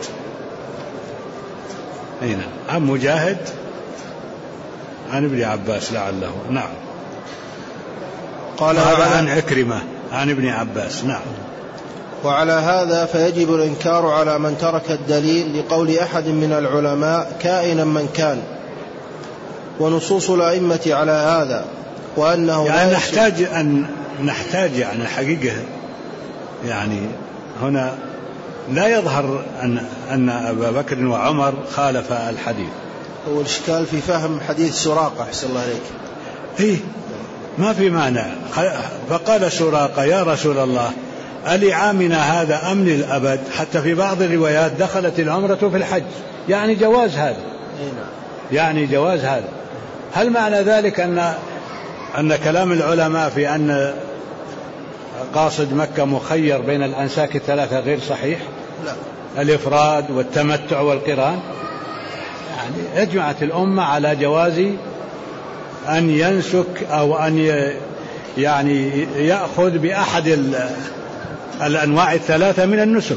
هنا عن مجاهد عن ابن عباس لعله. نعم. قال عن عكرمة عن ابن عباس. نعم. وعلى هذا فيجب الإنكار على من ترك الدليل لقول أحد من العلماء كائنا من كان. ونصوص الأئمة على هذا، وأنه يعني نحتاج يعني حقيقة، يعني هنا لا يظهر أن أبا بكر وعمر خالف الحديث. هو الإشكال في فهم حديث سراقة، أحسن الله عليك. إيه، ما في مانع. فقال سراقة: يا رسول الله، ألعامنا هذا أم للأبد؟ حتى في بعض الروايات دخلت العمرة في الحج، يعني جواز هذا، يعني جواز هذا. هل معنى ذلك أن كلام العلماء في أن قاصد مكة مخير بين الأنساك الثلاثة غير صحيح؟ لا. الإفراد والتمتع والقران، يعني أجمعت الأمة على جواز أن ينسك أو أن يعني يأخذ بأحد الأنواع الثلاثة من النسك.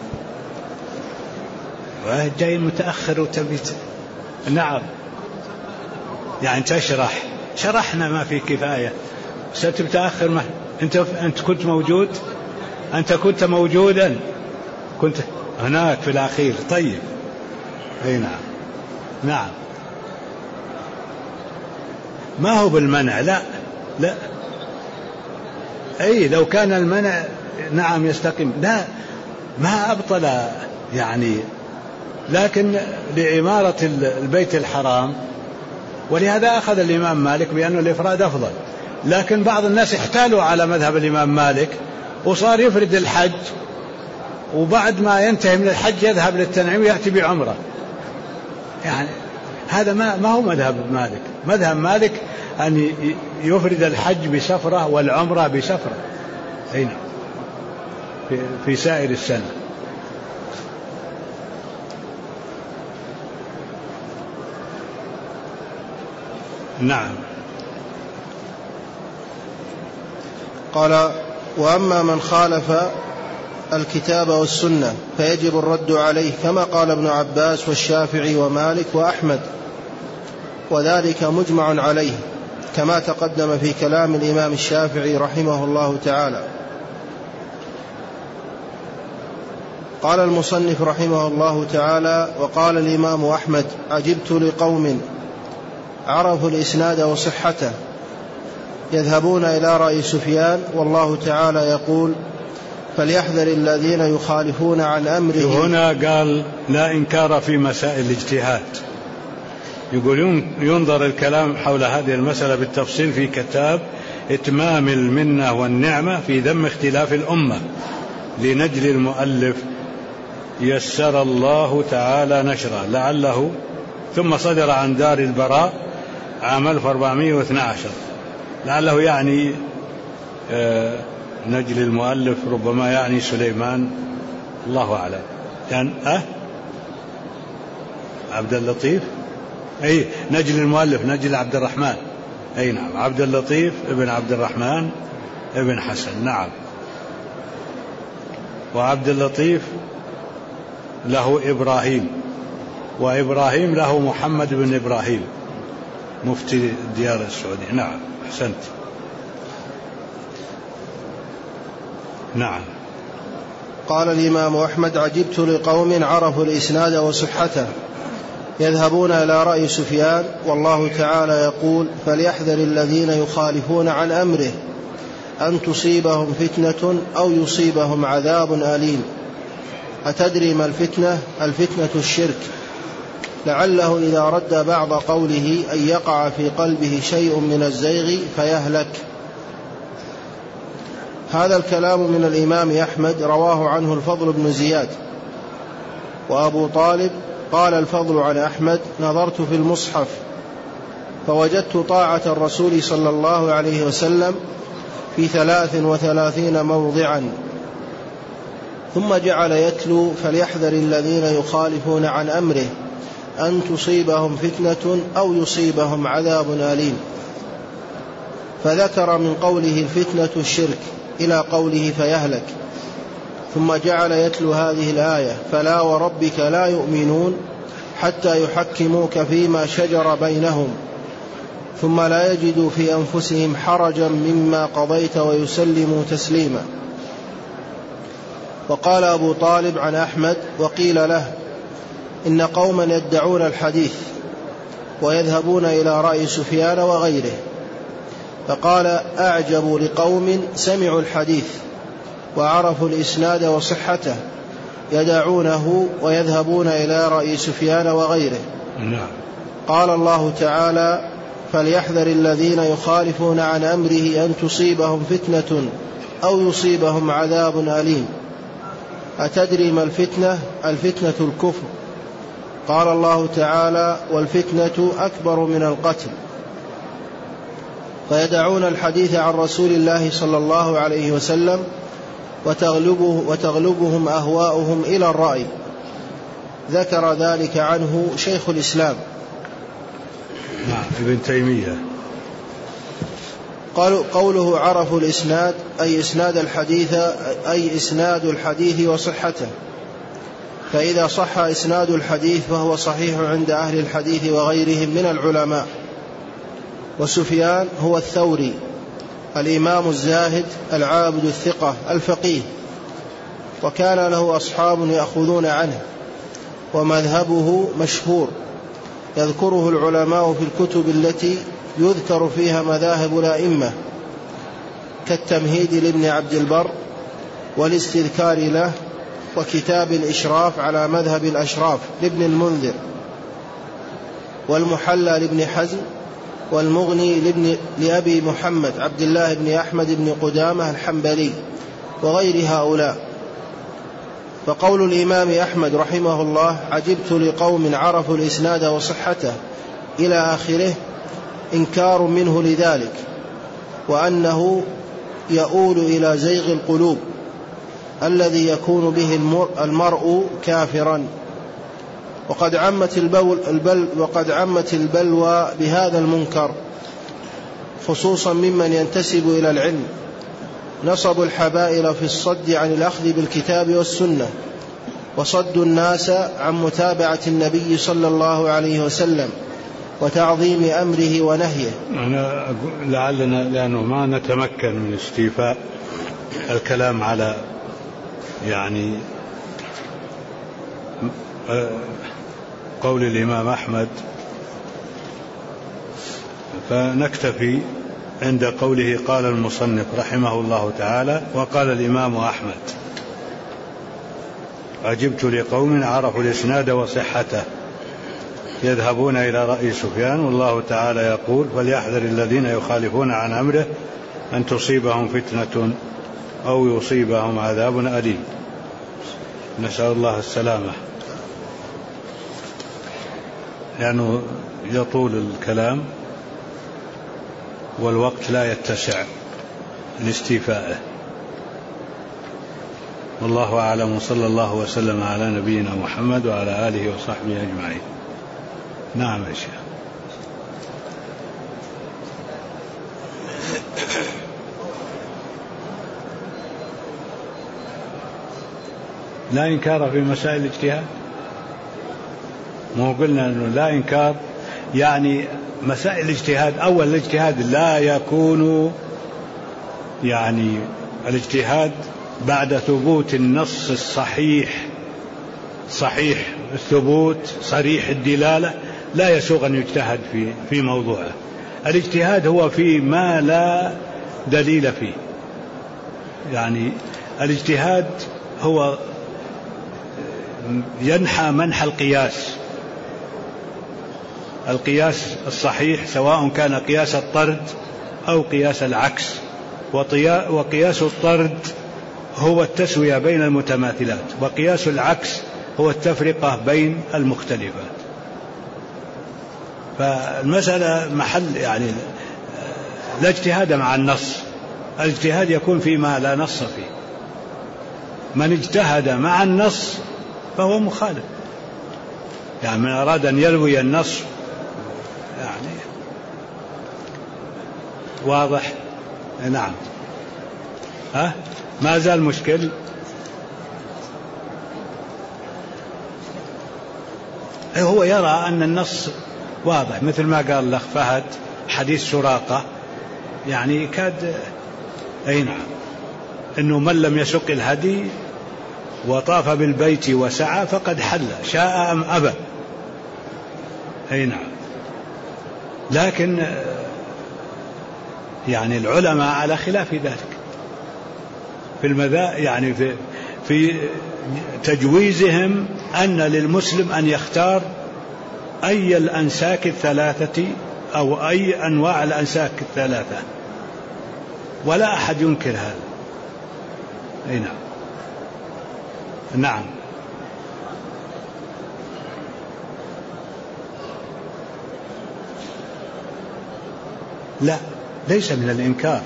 جاي متأخر وتبيت. نعم، يعني تشرح، شرحنا ما في كفاية، ستتأخر. ما أنت كنت موجود، أنت كنت موجودا، كنت هناك في الأخير. طيب. أي نعم. نعم، ما هو بالمنع، لا لا. أي لو كان المنع نعم يستقيم، لا ما أبطل يعني، لكن لعمارة البيت الحرام. ولهذا أخذ الإمام مالك بأن الإفراد أفضل، لكن بعض الناس احتالوا على مذهب الإمام مالك وصار يفرد الحج، وبعد ما ينتهي من الحج يذهب للتنعيم ويأتي بعمرة. يعني هذا ما هو مذهب مالك. مذهب مالك أن يفرد الحج بسفرة والعمرة بسفرة هنا في سائر السنة. نعم. قال: وأما من خالف الكتاب والسنة فيجب الرد عليه، كما قال ابن عباس والشافعي ومالك وأحمد، وذلك مجمع عليه كما تقدم في كلام الإمام الشافعي رحمه الله تعالى. قال المصنف رحمه الله تعالى: وقال الإمام أحمد: عجبت لقوم عرفوا الإسناد وصحته يذهبون إلى رأي سفيان، والله تعالى يقول: فليحذر الذين يخالفون عن أمره. هنا قال لا إنكار في مسائل الاجتهاد، يقول ينظر الكلام حول هذه المسألة بالتفصيل في كتاب إتمام المنة والنعمة في ذم اختلاف الأمة لنجل المؤلف يسر الله تعالى نشره لعله، ثم صدر عن دار البراء عام 1412، لعله يعني نجل المؤلف ربما يعني سليمان، الله أعلم. كان عبد اللطيف، أي نجل المؤلف نجل عبد الرحمن، أي نعم، عبد اللطيف ابن عبد الرحمن ابن حسن، نعم. وعبد اللطيف له إبراهيم، وإبراهيم له محمد بن إبراهيم مفتي الديار السعودية، نعم، أحسنت، نعم. قال الإمام أحمد: عجبت لقوم عرفوا الإسناد وصحته يذهبون إلى رأي سفيان، والله تعالى يقول: فليحذر الذين يخالفون عن أمره أن تصيبهم فتنة أو يصيبهم عذاب أليم. أتدري ما الفتنة؟ الفتنة الشرك، لعله إذا رد بعض قوله أن يقع في قلبه شيء من الزيغ فيهلك. هذا الكلام من الإمام أحمد رواه عنه الفضل بن زياد. وأبو طالب قال الفضل عن أحمد: نظرت في المصحف فوجدت طاعة الرسول صلى الله عليه وسلم في 33 موضعا، ثم جعل يتلو: فليحذر الذين يخالفون عن أمره أن تصيبهم فتنة أو يصيبهم عذاب أليم. فذكر من قوله الفتنة الشرك إلى قوله فيهلك، ثم جعل يتلو هذه الآية: فلا وربك لا يؤمنون حتى يحكموك فيما شجر بينهم ثم لا يجدوا في أنفسهم حرجا مما قضيت ويسلموا تسليما. وقال أبو طالب عن أحمد: وقيل له: إن قوما يدعون الحديث ويذهبون إلى رأي سفيان وغيره. فقال: أعجب لقوم سمعوا الحديث وعرفوا الإسناد وصحته يدعونه ويذهبون إلى رأي سفيان وغيره. قال الله تعالى: فليحذر الذين يخالفون عن أمره أن تصيبهم فتنة أو يصيبهم عذاب أليم. أتدري ما الفتنة؟ الفتنة الكفر. قال الله تعالى: والفتنة أكبر من القتل. فيدعون الحديث عن رسول الله صلى الله عليه وسلم وتغلبهم أهواؤهم إلى الرأي. ذكر ذلك عنه شيخ الإسلام ابن تيمية. قوله عرفوا الإسناد أي إسناد الحديث وصحته، فإذا صح إسناد الحديث فهو صحيح عند أهل الحديث وغيرهم من العلماء. وسفيان هو الثوري الإمام الزاهد العابد الثقة الفقيه، وكان له أصحاب يأخذون عنه، ومذهبه مشهور يذكره العلماء في الكتب التي يذكر فيها مذاهب الأئمة، كالتمهيد لابن عبد البر، والاستذكار له، وكتاب الإشراف على مذهب الأشراف لابن المنذر، والمحلى لابن حزم، والمغني لأبي محمد عبد الله بن أحمد بن قدامة الحنبلي وغير هؤلاء. فقول الإمام أحمد رحمه الله: عجبت لقوم عرفوا الإسناد وصحته إلى آخره، إنكار منه لذلك، وأنه يؤول إلى زيغ القلوب الذي يكون به المرء كافرا. وقد عمت البلوى بهذا المنكر، خصوصا ممن ينتسب إلى العلم، نصبوا الحبائل في الصد عن الأخذ بالكتاب والسنة، وصدوا الناس عن متابعة النبي صلى الله عليه وسلم وتعظيم أمره ونهيه. أنا لعلنا لأنه ما نتمكن من استيفاء الكلام على يعني قول الإمام أحمد، فنكتفي عند قوله قال المصنف رحمه الله تعالى: وقال الإمام أحمد: عجبت لقوم عرفوا الإسناد وصحته. يذهبون إلى رأي سفيان، والله تعالى يقول: فليحذر الذين يخالفون عن أمره أن تصيبهم فتنة أو يصيبهم عذاب أليم. نسأل الله السلامة، لأنه يطول الكلام والوقت لا يتسع لاستيفائه. والله أعلم، صلى الله وسلم على نبينا محمد وعلى آله وصحبه أجمعين. نعم يا شيخ. لا إنكار في مسائل الاجتهاد، مو قلنا أنه لا إنكار، يعني مسائل الاجتهاد. أول الاجتهاد لا يكون، يعني الاجتهاد بعد ثبوت النص الصحيح صحيح الثبوت صريح الدلالة لا يسوغ أن يجتهد في موضوعه. الاجتهاد هو في ما لا دليل فيه، يعني الاجتهاد هو ينحى منحى القياس الصحيح، سواء كان قياس الطرد أو قياس العكس. وقياس الطرد هو التسوية بين المتماثلات، وقياس العكس هو التفرقة بين المختلفات. فالمسألة محل، يعني لا اجتهاد مع النص، الاجتهاد يكون فيما لا نص فيه. من اجتهد مع النص فهو مخالف، يعني من أراد أن يلوي النص، يعني واضح. نعم. ما زال مشكل. هو يرى أن النص واضح، مثل ما قال الأخ فهد حديث سراقة، يعني كاد أي نعم، أنه من لم يسق الهدي وطاف بالبيت وسعى فقد حل، شاء أم أبى. أي نعم. لكن يعني العلماء على خلاف ذلك في يعني في تجويزهم أن للمسلم أن يختار أي الأنساك الثلاثة أو أي أنواع الأنساك الثلاثة، ولا أحد ينكر هذا. أي نعم. نعم. لا، ليس من الإنكار.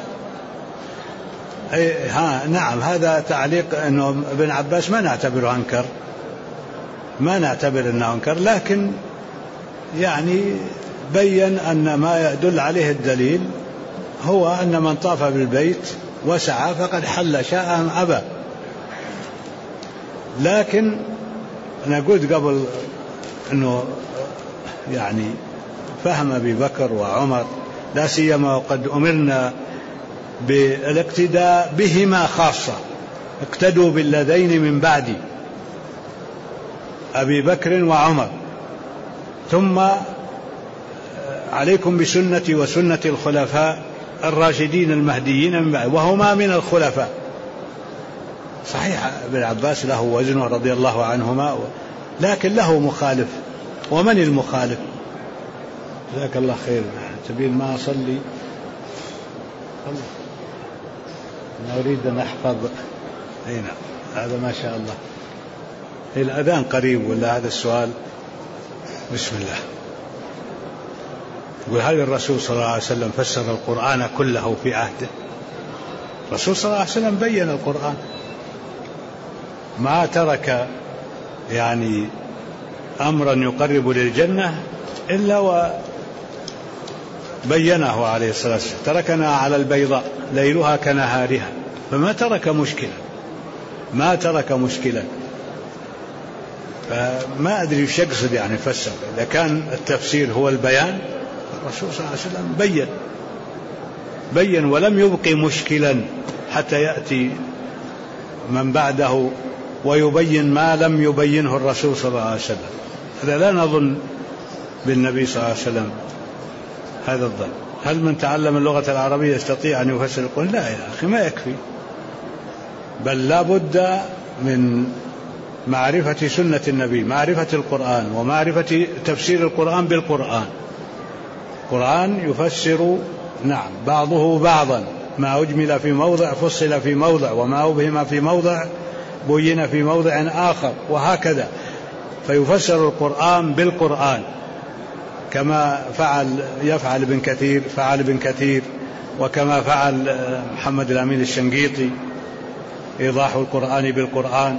نعم، هذا تعليق أنه ابن عباس ما نعتبره أنكر، ما نعتبر أنه أنكر، لكن يعني بين أن ما يدل عليه الدليل هو أن من طاف بالبيت وسعى فقد حل، شاء أم أبى. لكن أنا قلت قبل أنه يعني فهم أبي بكر وعمر لا سيما وقد أمرنا بالاقتداء بهما خاصة، اقتدوا بالذين من بعد أبي بكر وعمر، ثم عليكم بسنتي وسنة الخلفاء الراشدين المهديين من بعد، وهما من الخلفاء. صحيح ابن عباس له وزن رضي الله عنهما، لكن له مخالف. ومن المخالف؟ جزاك الله خير. سبيل ما أصلي أنا أريد أن أحفظ. هنا هذا ما شاء الله. الأذان قريب ولا هذا السؤال؟ بسم الله. وهل الرسول صلى الله عليه وسلم فسر القرآن كله في عهده؟ الرسول صلى الله عليه وسلم بين القرآن، ما ترك يعني أمرا يقرب للجنة إلا وبينه عليه الصلاة والسلام. تركنا على البيضاء ليلها كنهارها، فما ترك مشكلة، ما ترك مشكلة. فما أدري وش يقصد يعني فسر. إذا كان التفسير هو البيان، الرسول صلى الله عليه وسلم بين ولم يبقي مشكلا حتى يأتي من بعده ويبين ما لم يبينه الرسول صلى الله عليه وسلم. هذا لا نظن بالنبي صلى الله عليه وسلم هذا الظن. هل من تعلم اللغة العربية يستطيع أن يفسر القرآن؟ لا يا أخي، ما يكفي، بل لا بد من معرفة سنة النبي، معرفة القرآن، ومعرفة تفسير القرآن بالقرآن. القرآن يفسر نعم بعضه بعضا، ما أجمل في موضع فصل في موضع، وما أبهم في موضع بين في موضع آخر، وهكذا. فيفسر القرآن بالقرآن كما يفعل ابن كثير، وكما فعل محمد الأمين الشنقيطي إيضاح القرآن بالقرآن.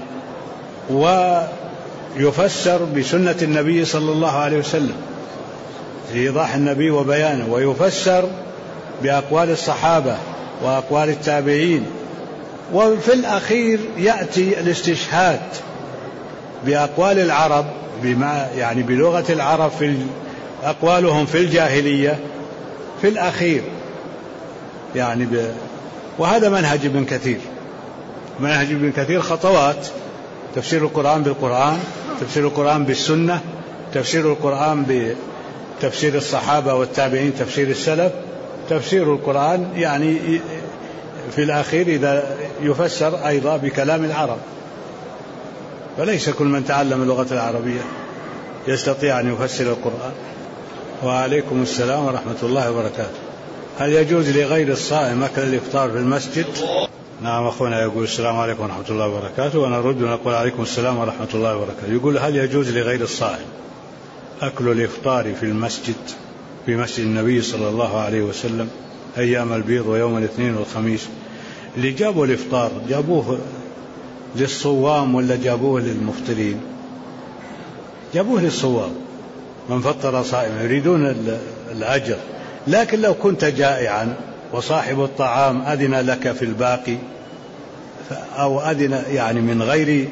ويفسر بسنة النبي صلى الله عليه وسلم، إيضاح النبي وبيانه، ويفسر بأقوال الصحابة وأقوال التابعين. وفي الأخير يأتي الاستشهاد بأقوال العرب، بما يعني بلغة العرب في أقوالهم في الجاهلية في الأخير يعني وهذا منهج ابن كثير. منهج ابن كثير خطوات: تفسير القرآن بالقرآن، تفسير القرآن بالسنة، تفسير القرآن بتفسير الصحابة والتابعين، تفسير السلف، تفسير القرآن يعني في الأخير إذا يفسر أيضا بكلام العرب. فليس كل من تعلم اللغة العربية يستطيع أن يفسر القرآن. وعليكم السلام ورحمة الله وبركاته. هل يجوز لغير الصائم أكل الإفطار في المسجد؟ نعم، أخونا يقول السلام عليكم ورحمة الله وبركاته، ونرد ونقول عليكم السلام ورحمة الله وبركاته. يقول: هل يجوز لغير الصائم أكل الإفطار في المسجد، في مسجد النبي صلى الله عليه وسلم أيام البيض ويوم الاثنين والخميس؟ اللي جابوا الإفطار جابوه للصوام ولا جابوه للمفطرين؟ جابوه للصوام، من فطر صائما يريدون الأجر. لكن لو كنت جائعا وصاحب الطعام أذن لك في الباقي، أو أذن يعني من غير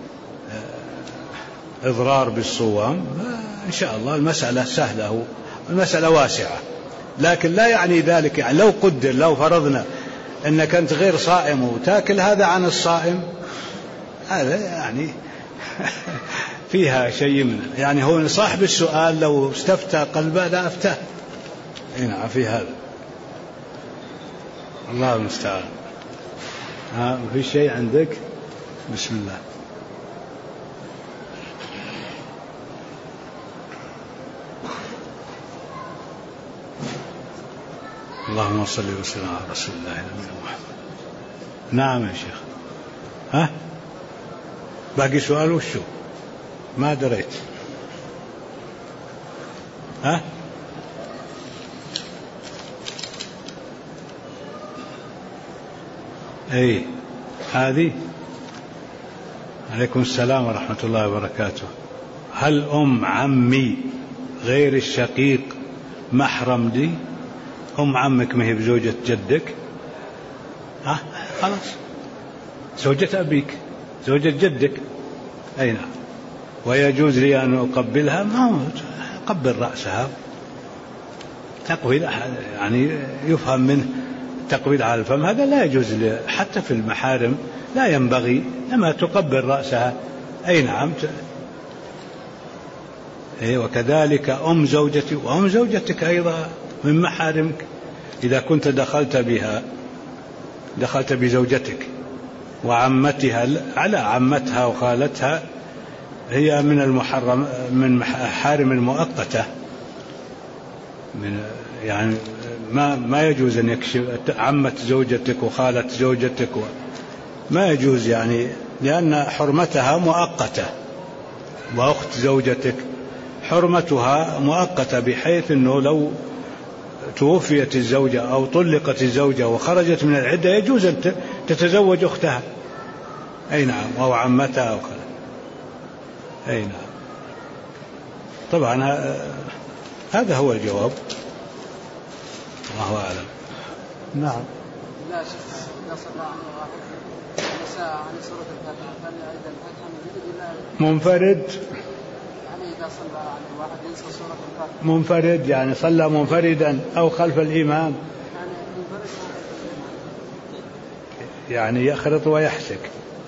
إضرار بالصوام، إن شاء الله المسألة سهلة، المسألة واسعة. لكن لا يعني ذلك يعني لو قدر، لو فرضنا أنك أنت غير صائم وتأكل هذا عن الصائم، هذا يعني فيها شيء من يعني هو صاحب السؤال لو استفتى قلبه لا أفتاه. نعم في هذا، الله المستعان. في شيء عندك؟ بسم الله. اللهم صل وسلم على رسول الله نبينا محمد. نعم يا شيخ. باقي سؤال وشو؟ ما دريت. اي هذه. عليكم السلام ورحمة الله وبركاته. هل أم عمي غير الشقيق محرم لي؟ أم عمك ما هي بزوجة جدك؟ خلاص، زوجة أبيك، زوجة جدك. أي نعم. ويجوز لي أن أقبلها؟ ما قبل رأسها تقبيل، يعني يفهم منه تقبيل على الفم، هذا لا يجوز حتى في المحارم، لا ينبغي، لما تقبل رأسها. أي نعم. وكذلك أم زوجتي وأم زوجتك أيضا من محارمك. إذا كنت دخلت بها، دخلت بزوجتك وعمتها على عمتها وخالتها، هي من المحرم، من محارم المؤقتة، من يعني ما يجوز أن يكشف عمة زوجتك وخالة زوجتك، ما يجوز يعني، لأن حرمتها مؤقتة. وأخت زوجتك حرمتها مؤقتة، بحيث أنه لو توفيت الزوجة أو طلقت الزوجة وخرجت من العدة يجوز أن تتزوج أختها. أي نعم، أو عمتها أو خالتها. أي نعم. طبعا هذا هو الجواب، الله أعلم. نعم. لا شك نصر الله عنه واحد نساء عن سورة الفاتحة فليعيد الفاتحة منفرد، يعني إذا صلى عن واحد ينسى سورة الفاتحة منفرد، يعني صلى منفردا أو خلف الإمام، يعني منفرد يعني يخرط ويحسك.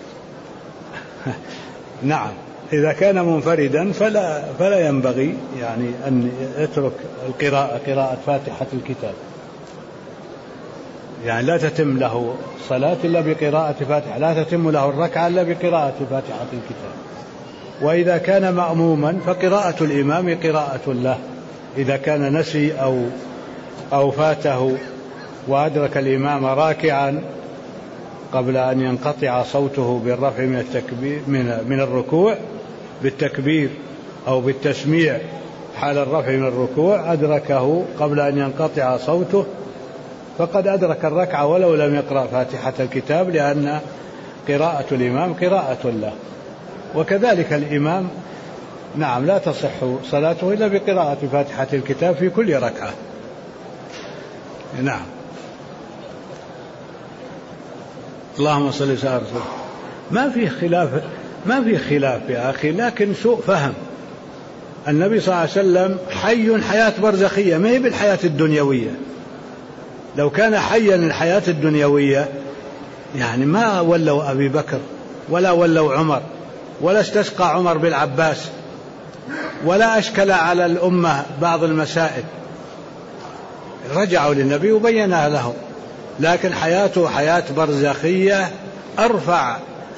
نعم، إذا كان منفردا فلا ينبغي يعني أن يترك القراءة، قراءة فاتحة الكتاب. يعني لا تتم له صلاة إلا بقراءة فاتحة، لا تتم له الركعة إلا بقراءة فاتحة الكتاب. وإذا كان مأموما فقراءة الإمام قراءة له، إذا كان نسي أو فاته وأدرك الإمام راكعا قبل أن ينقطع صوته بالرفع من الركوع بالتكبير أو بالتسميع حال الرفع من الركوع، أدركه قبل أن ينقطع صوته فقد أدرك الركعة ولو لم يقرأ فاتحة الكتاب، لأن قراءة الإمام قراءة له. وكذلك الإمام نعم لا تصح صلاته إلا بقراءة فاتحة الكتاب في كل ركعة. نعم. اللهم صل وسلم. ما في خلاف يا أخي، لكن سوء فهم. النبي صلى الله عليه وسلم حي حياة برزخية، ما هي بالحياة الدنيوية. لو كان حيا الحياة الدنيوية يعني ما ولوا أبي بكر ولا ولوا عمر، ولا استسقى عمر بالعباس، ولا أشكل على الأمة بعض المسائل، رجعوا للنبي وبينها لهم. لكن حياته حياة برزخية أرفع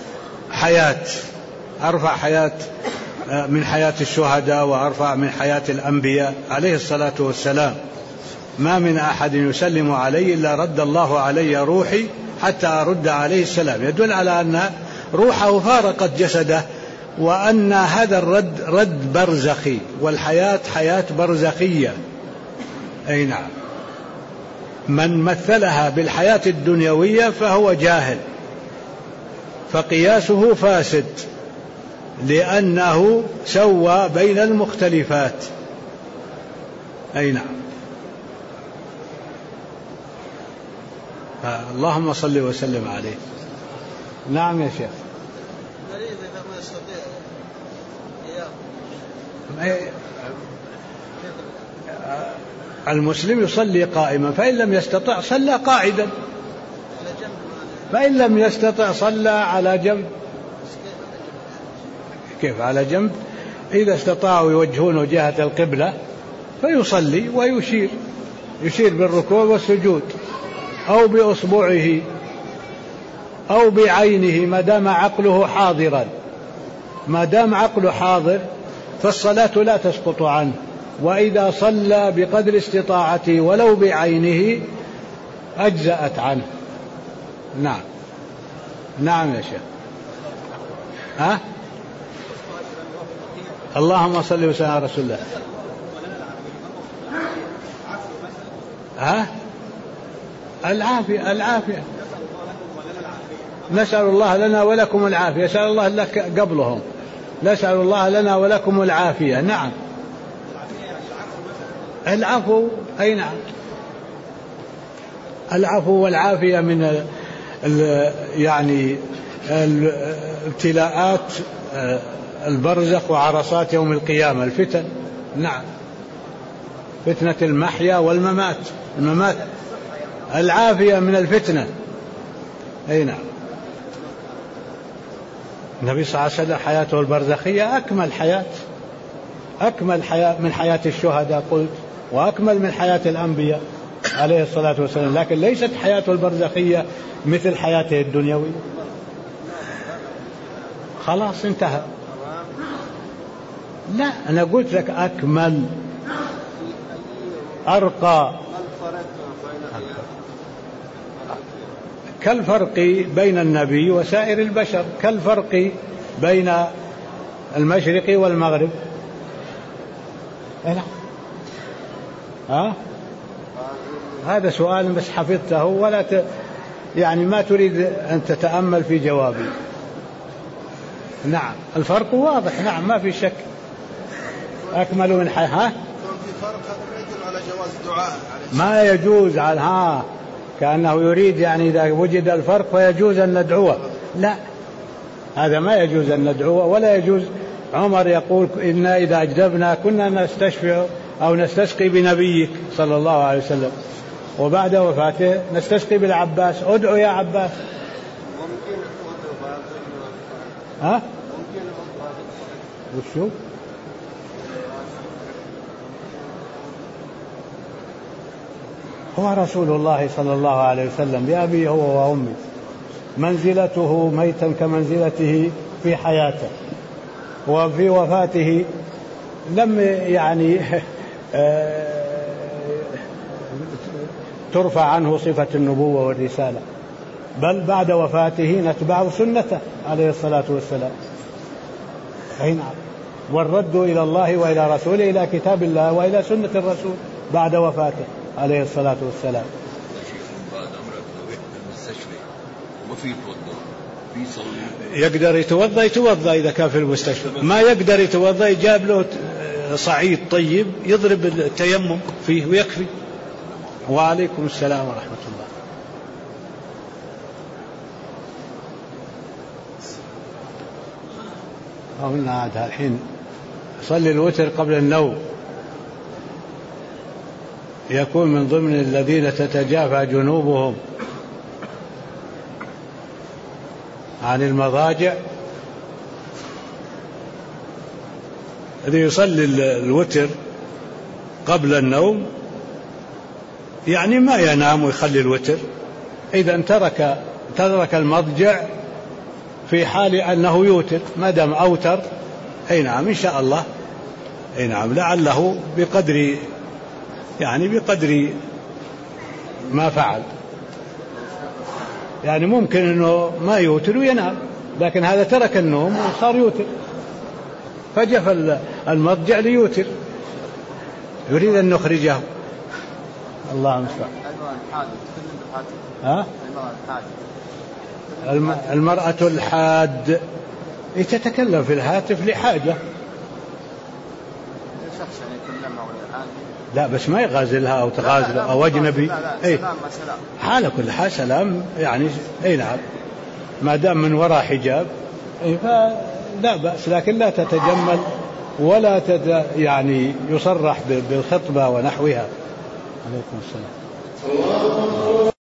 حياة من حياة الشهداء، وأرفع من حياة الأنبياء عليه الصلاة والسلام. ما من أحد يسلم علي إلا رد الله علي روحي حتى أرد عليه السلام، يدل على أن روحه فارقت جسده، وأن هذا الرد رد برزخي، والحياة حياة برزخية. أي نعم. من مثلها بالحياة الدنيوية فهو جاهل، فقياسه فاسد، لأنه سوى بين المختلفات. أي نعم. اللهم صل وسلم عليه. نعم يا شيخ. المسلم يصلي قائما، فإن لم يستطع صلى قاعدا، فإن لم يستطع صلى على جنب. كيف على جنب؟ إذا استطاعوا يوجهون جهة القبلة فيصلي ويشير بالركوع والسجود، أو بأصبعه أو بعينه، ما دام عقله حاضرا. ما دام عقله حاضر فالصلاة لا تسقط عنه، وإذا صلى بقدر استطاعته ولو بعينه أجزأت عنه. نعم. نعم يا شيخ. اللهم صل وسلم على رسول الله. العافية. نسأل الله لنا ولكم العافية. نسأل الله لك قبلهم. نسأل الله لنا ولكم العافية. نعم. العفو. أي نعم. العفو والعافية من يعني الابتلاءات البرزخ وعرصات يوم القيامة، الفتن. نعم. فتنة المحيا والممات. العافية من الفتنة. أي نعم. النبي صلى الله عليه وسلم حياته البرزخية أكمل حياة من حياة الشهداء قلت، وأكمل من حياة الأنبياء عليه الصلاة والسلام، لكن ليست حياته البرزخية مثل حياته الدنيوية. خلاص انتهى. لا، أنا قلت لك أكمل، أرقى. كالفرق بين النبي وسائر البشر، كالفرق بين المشرق والمغرب. هذا سؤال بس حفظته، ولا يعني ما تريد أن تتأمل في جوابي. نعم الفرق واضح. نعم ما في شك. أكمل من في فرق على جواز الدعاء. ما يجوز على كأنه يريد يعني إذا وجد الفرق فيجوز أن ندعوه. لا، هذا ما يجوز أن ندعوه، ولا يجوز. عمر يقول إنا إذا أجدبنا كنا نستشفع أو نستسقي بنبيك صلى الله عليه وسلم، وبعد وفاته نستسقي بالعباس. ادعو يا عباس. وشو؟ هو رسول الله صلى الله عليه وسلم بأبي هو وأمي، منزلته ميتا كمنزلته في حياته، وفي وفاته لم يعني ترفع عنه صفة النبوة والرسالة، بل بعد وفاته نتبع سنته عليه الصلاة والسلام. نعم. والرد إلى الله وإلى رسوله، إلى كتاب الله وإلى سنة الرسول بعد وفاته عليه الصلاة والسلام. يقدر يتوضأ إذا كان في المستشفى، ما يقدر يتوضأ يجاب له صعيد طيب يضرب التيمم فيه ويكفي. وعليكم السلام ورحمة الله. قلنا عاد الحين صلي الوتر قبل النوم، يكون من ضمن الذين تتجافى جنوبهم عن المضاجع، الذي يصلي الوتر قبل النوم يعني ما ينام ويخلي الوتر، إذا ترك المضجع في حال أنه يوتر، ما دام أوتر أي نعم إن شاء الله، أي نعم لعله بقدر ما فعل، يعني ممكن أنه ما يوتر وينام، لكن هذا ترك النوم وصار يوتر، فجف المضجع ليوتر، يريد أن نخرجه. الله المستعان. المرأة الحاد تتكلم في الهاتف لحاجة، لا بس ما يغازلها أو تغازل أو أجنبي، حال كل حال سلام يعني، أي نعم ما دام من وراء حجاب فلا بأس، لكن لا تتجمل ولا يعني يصرح بالخطبة ونحوها. عليكم السلام.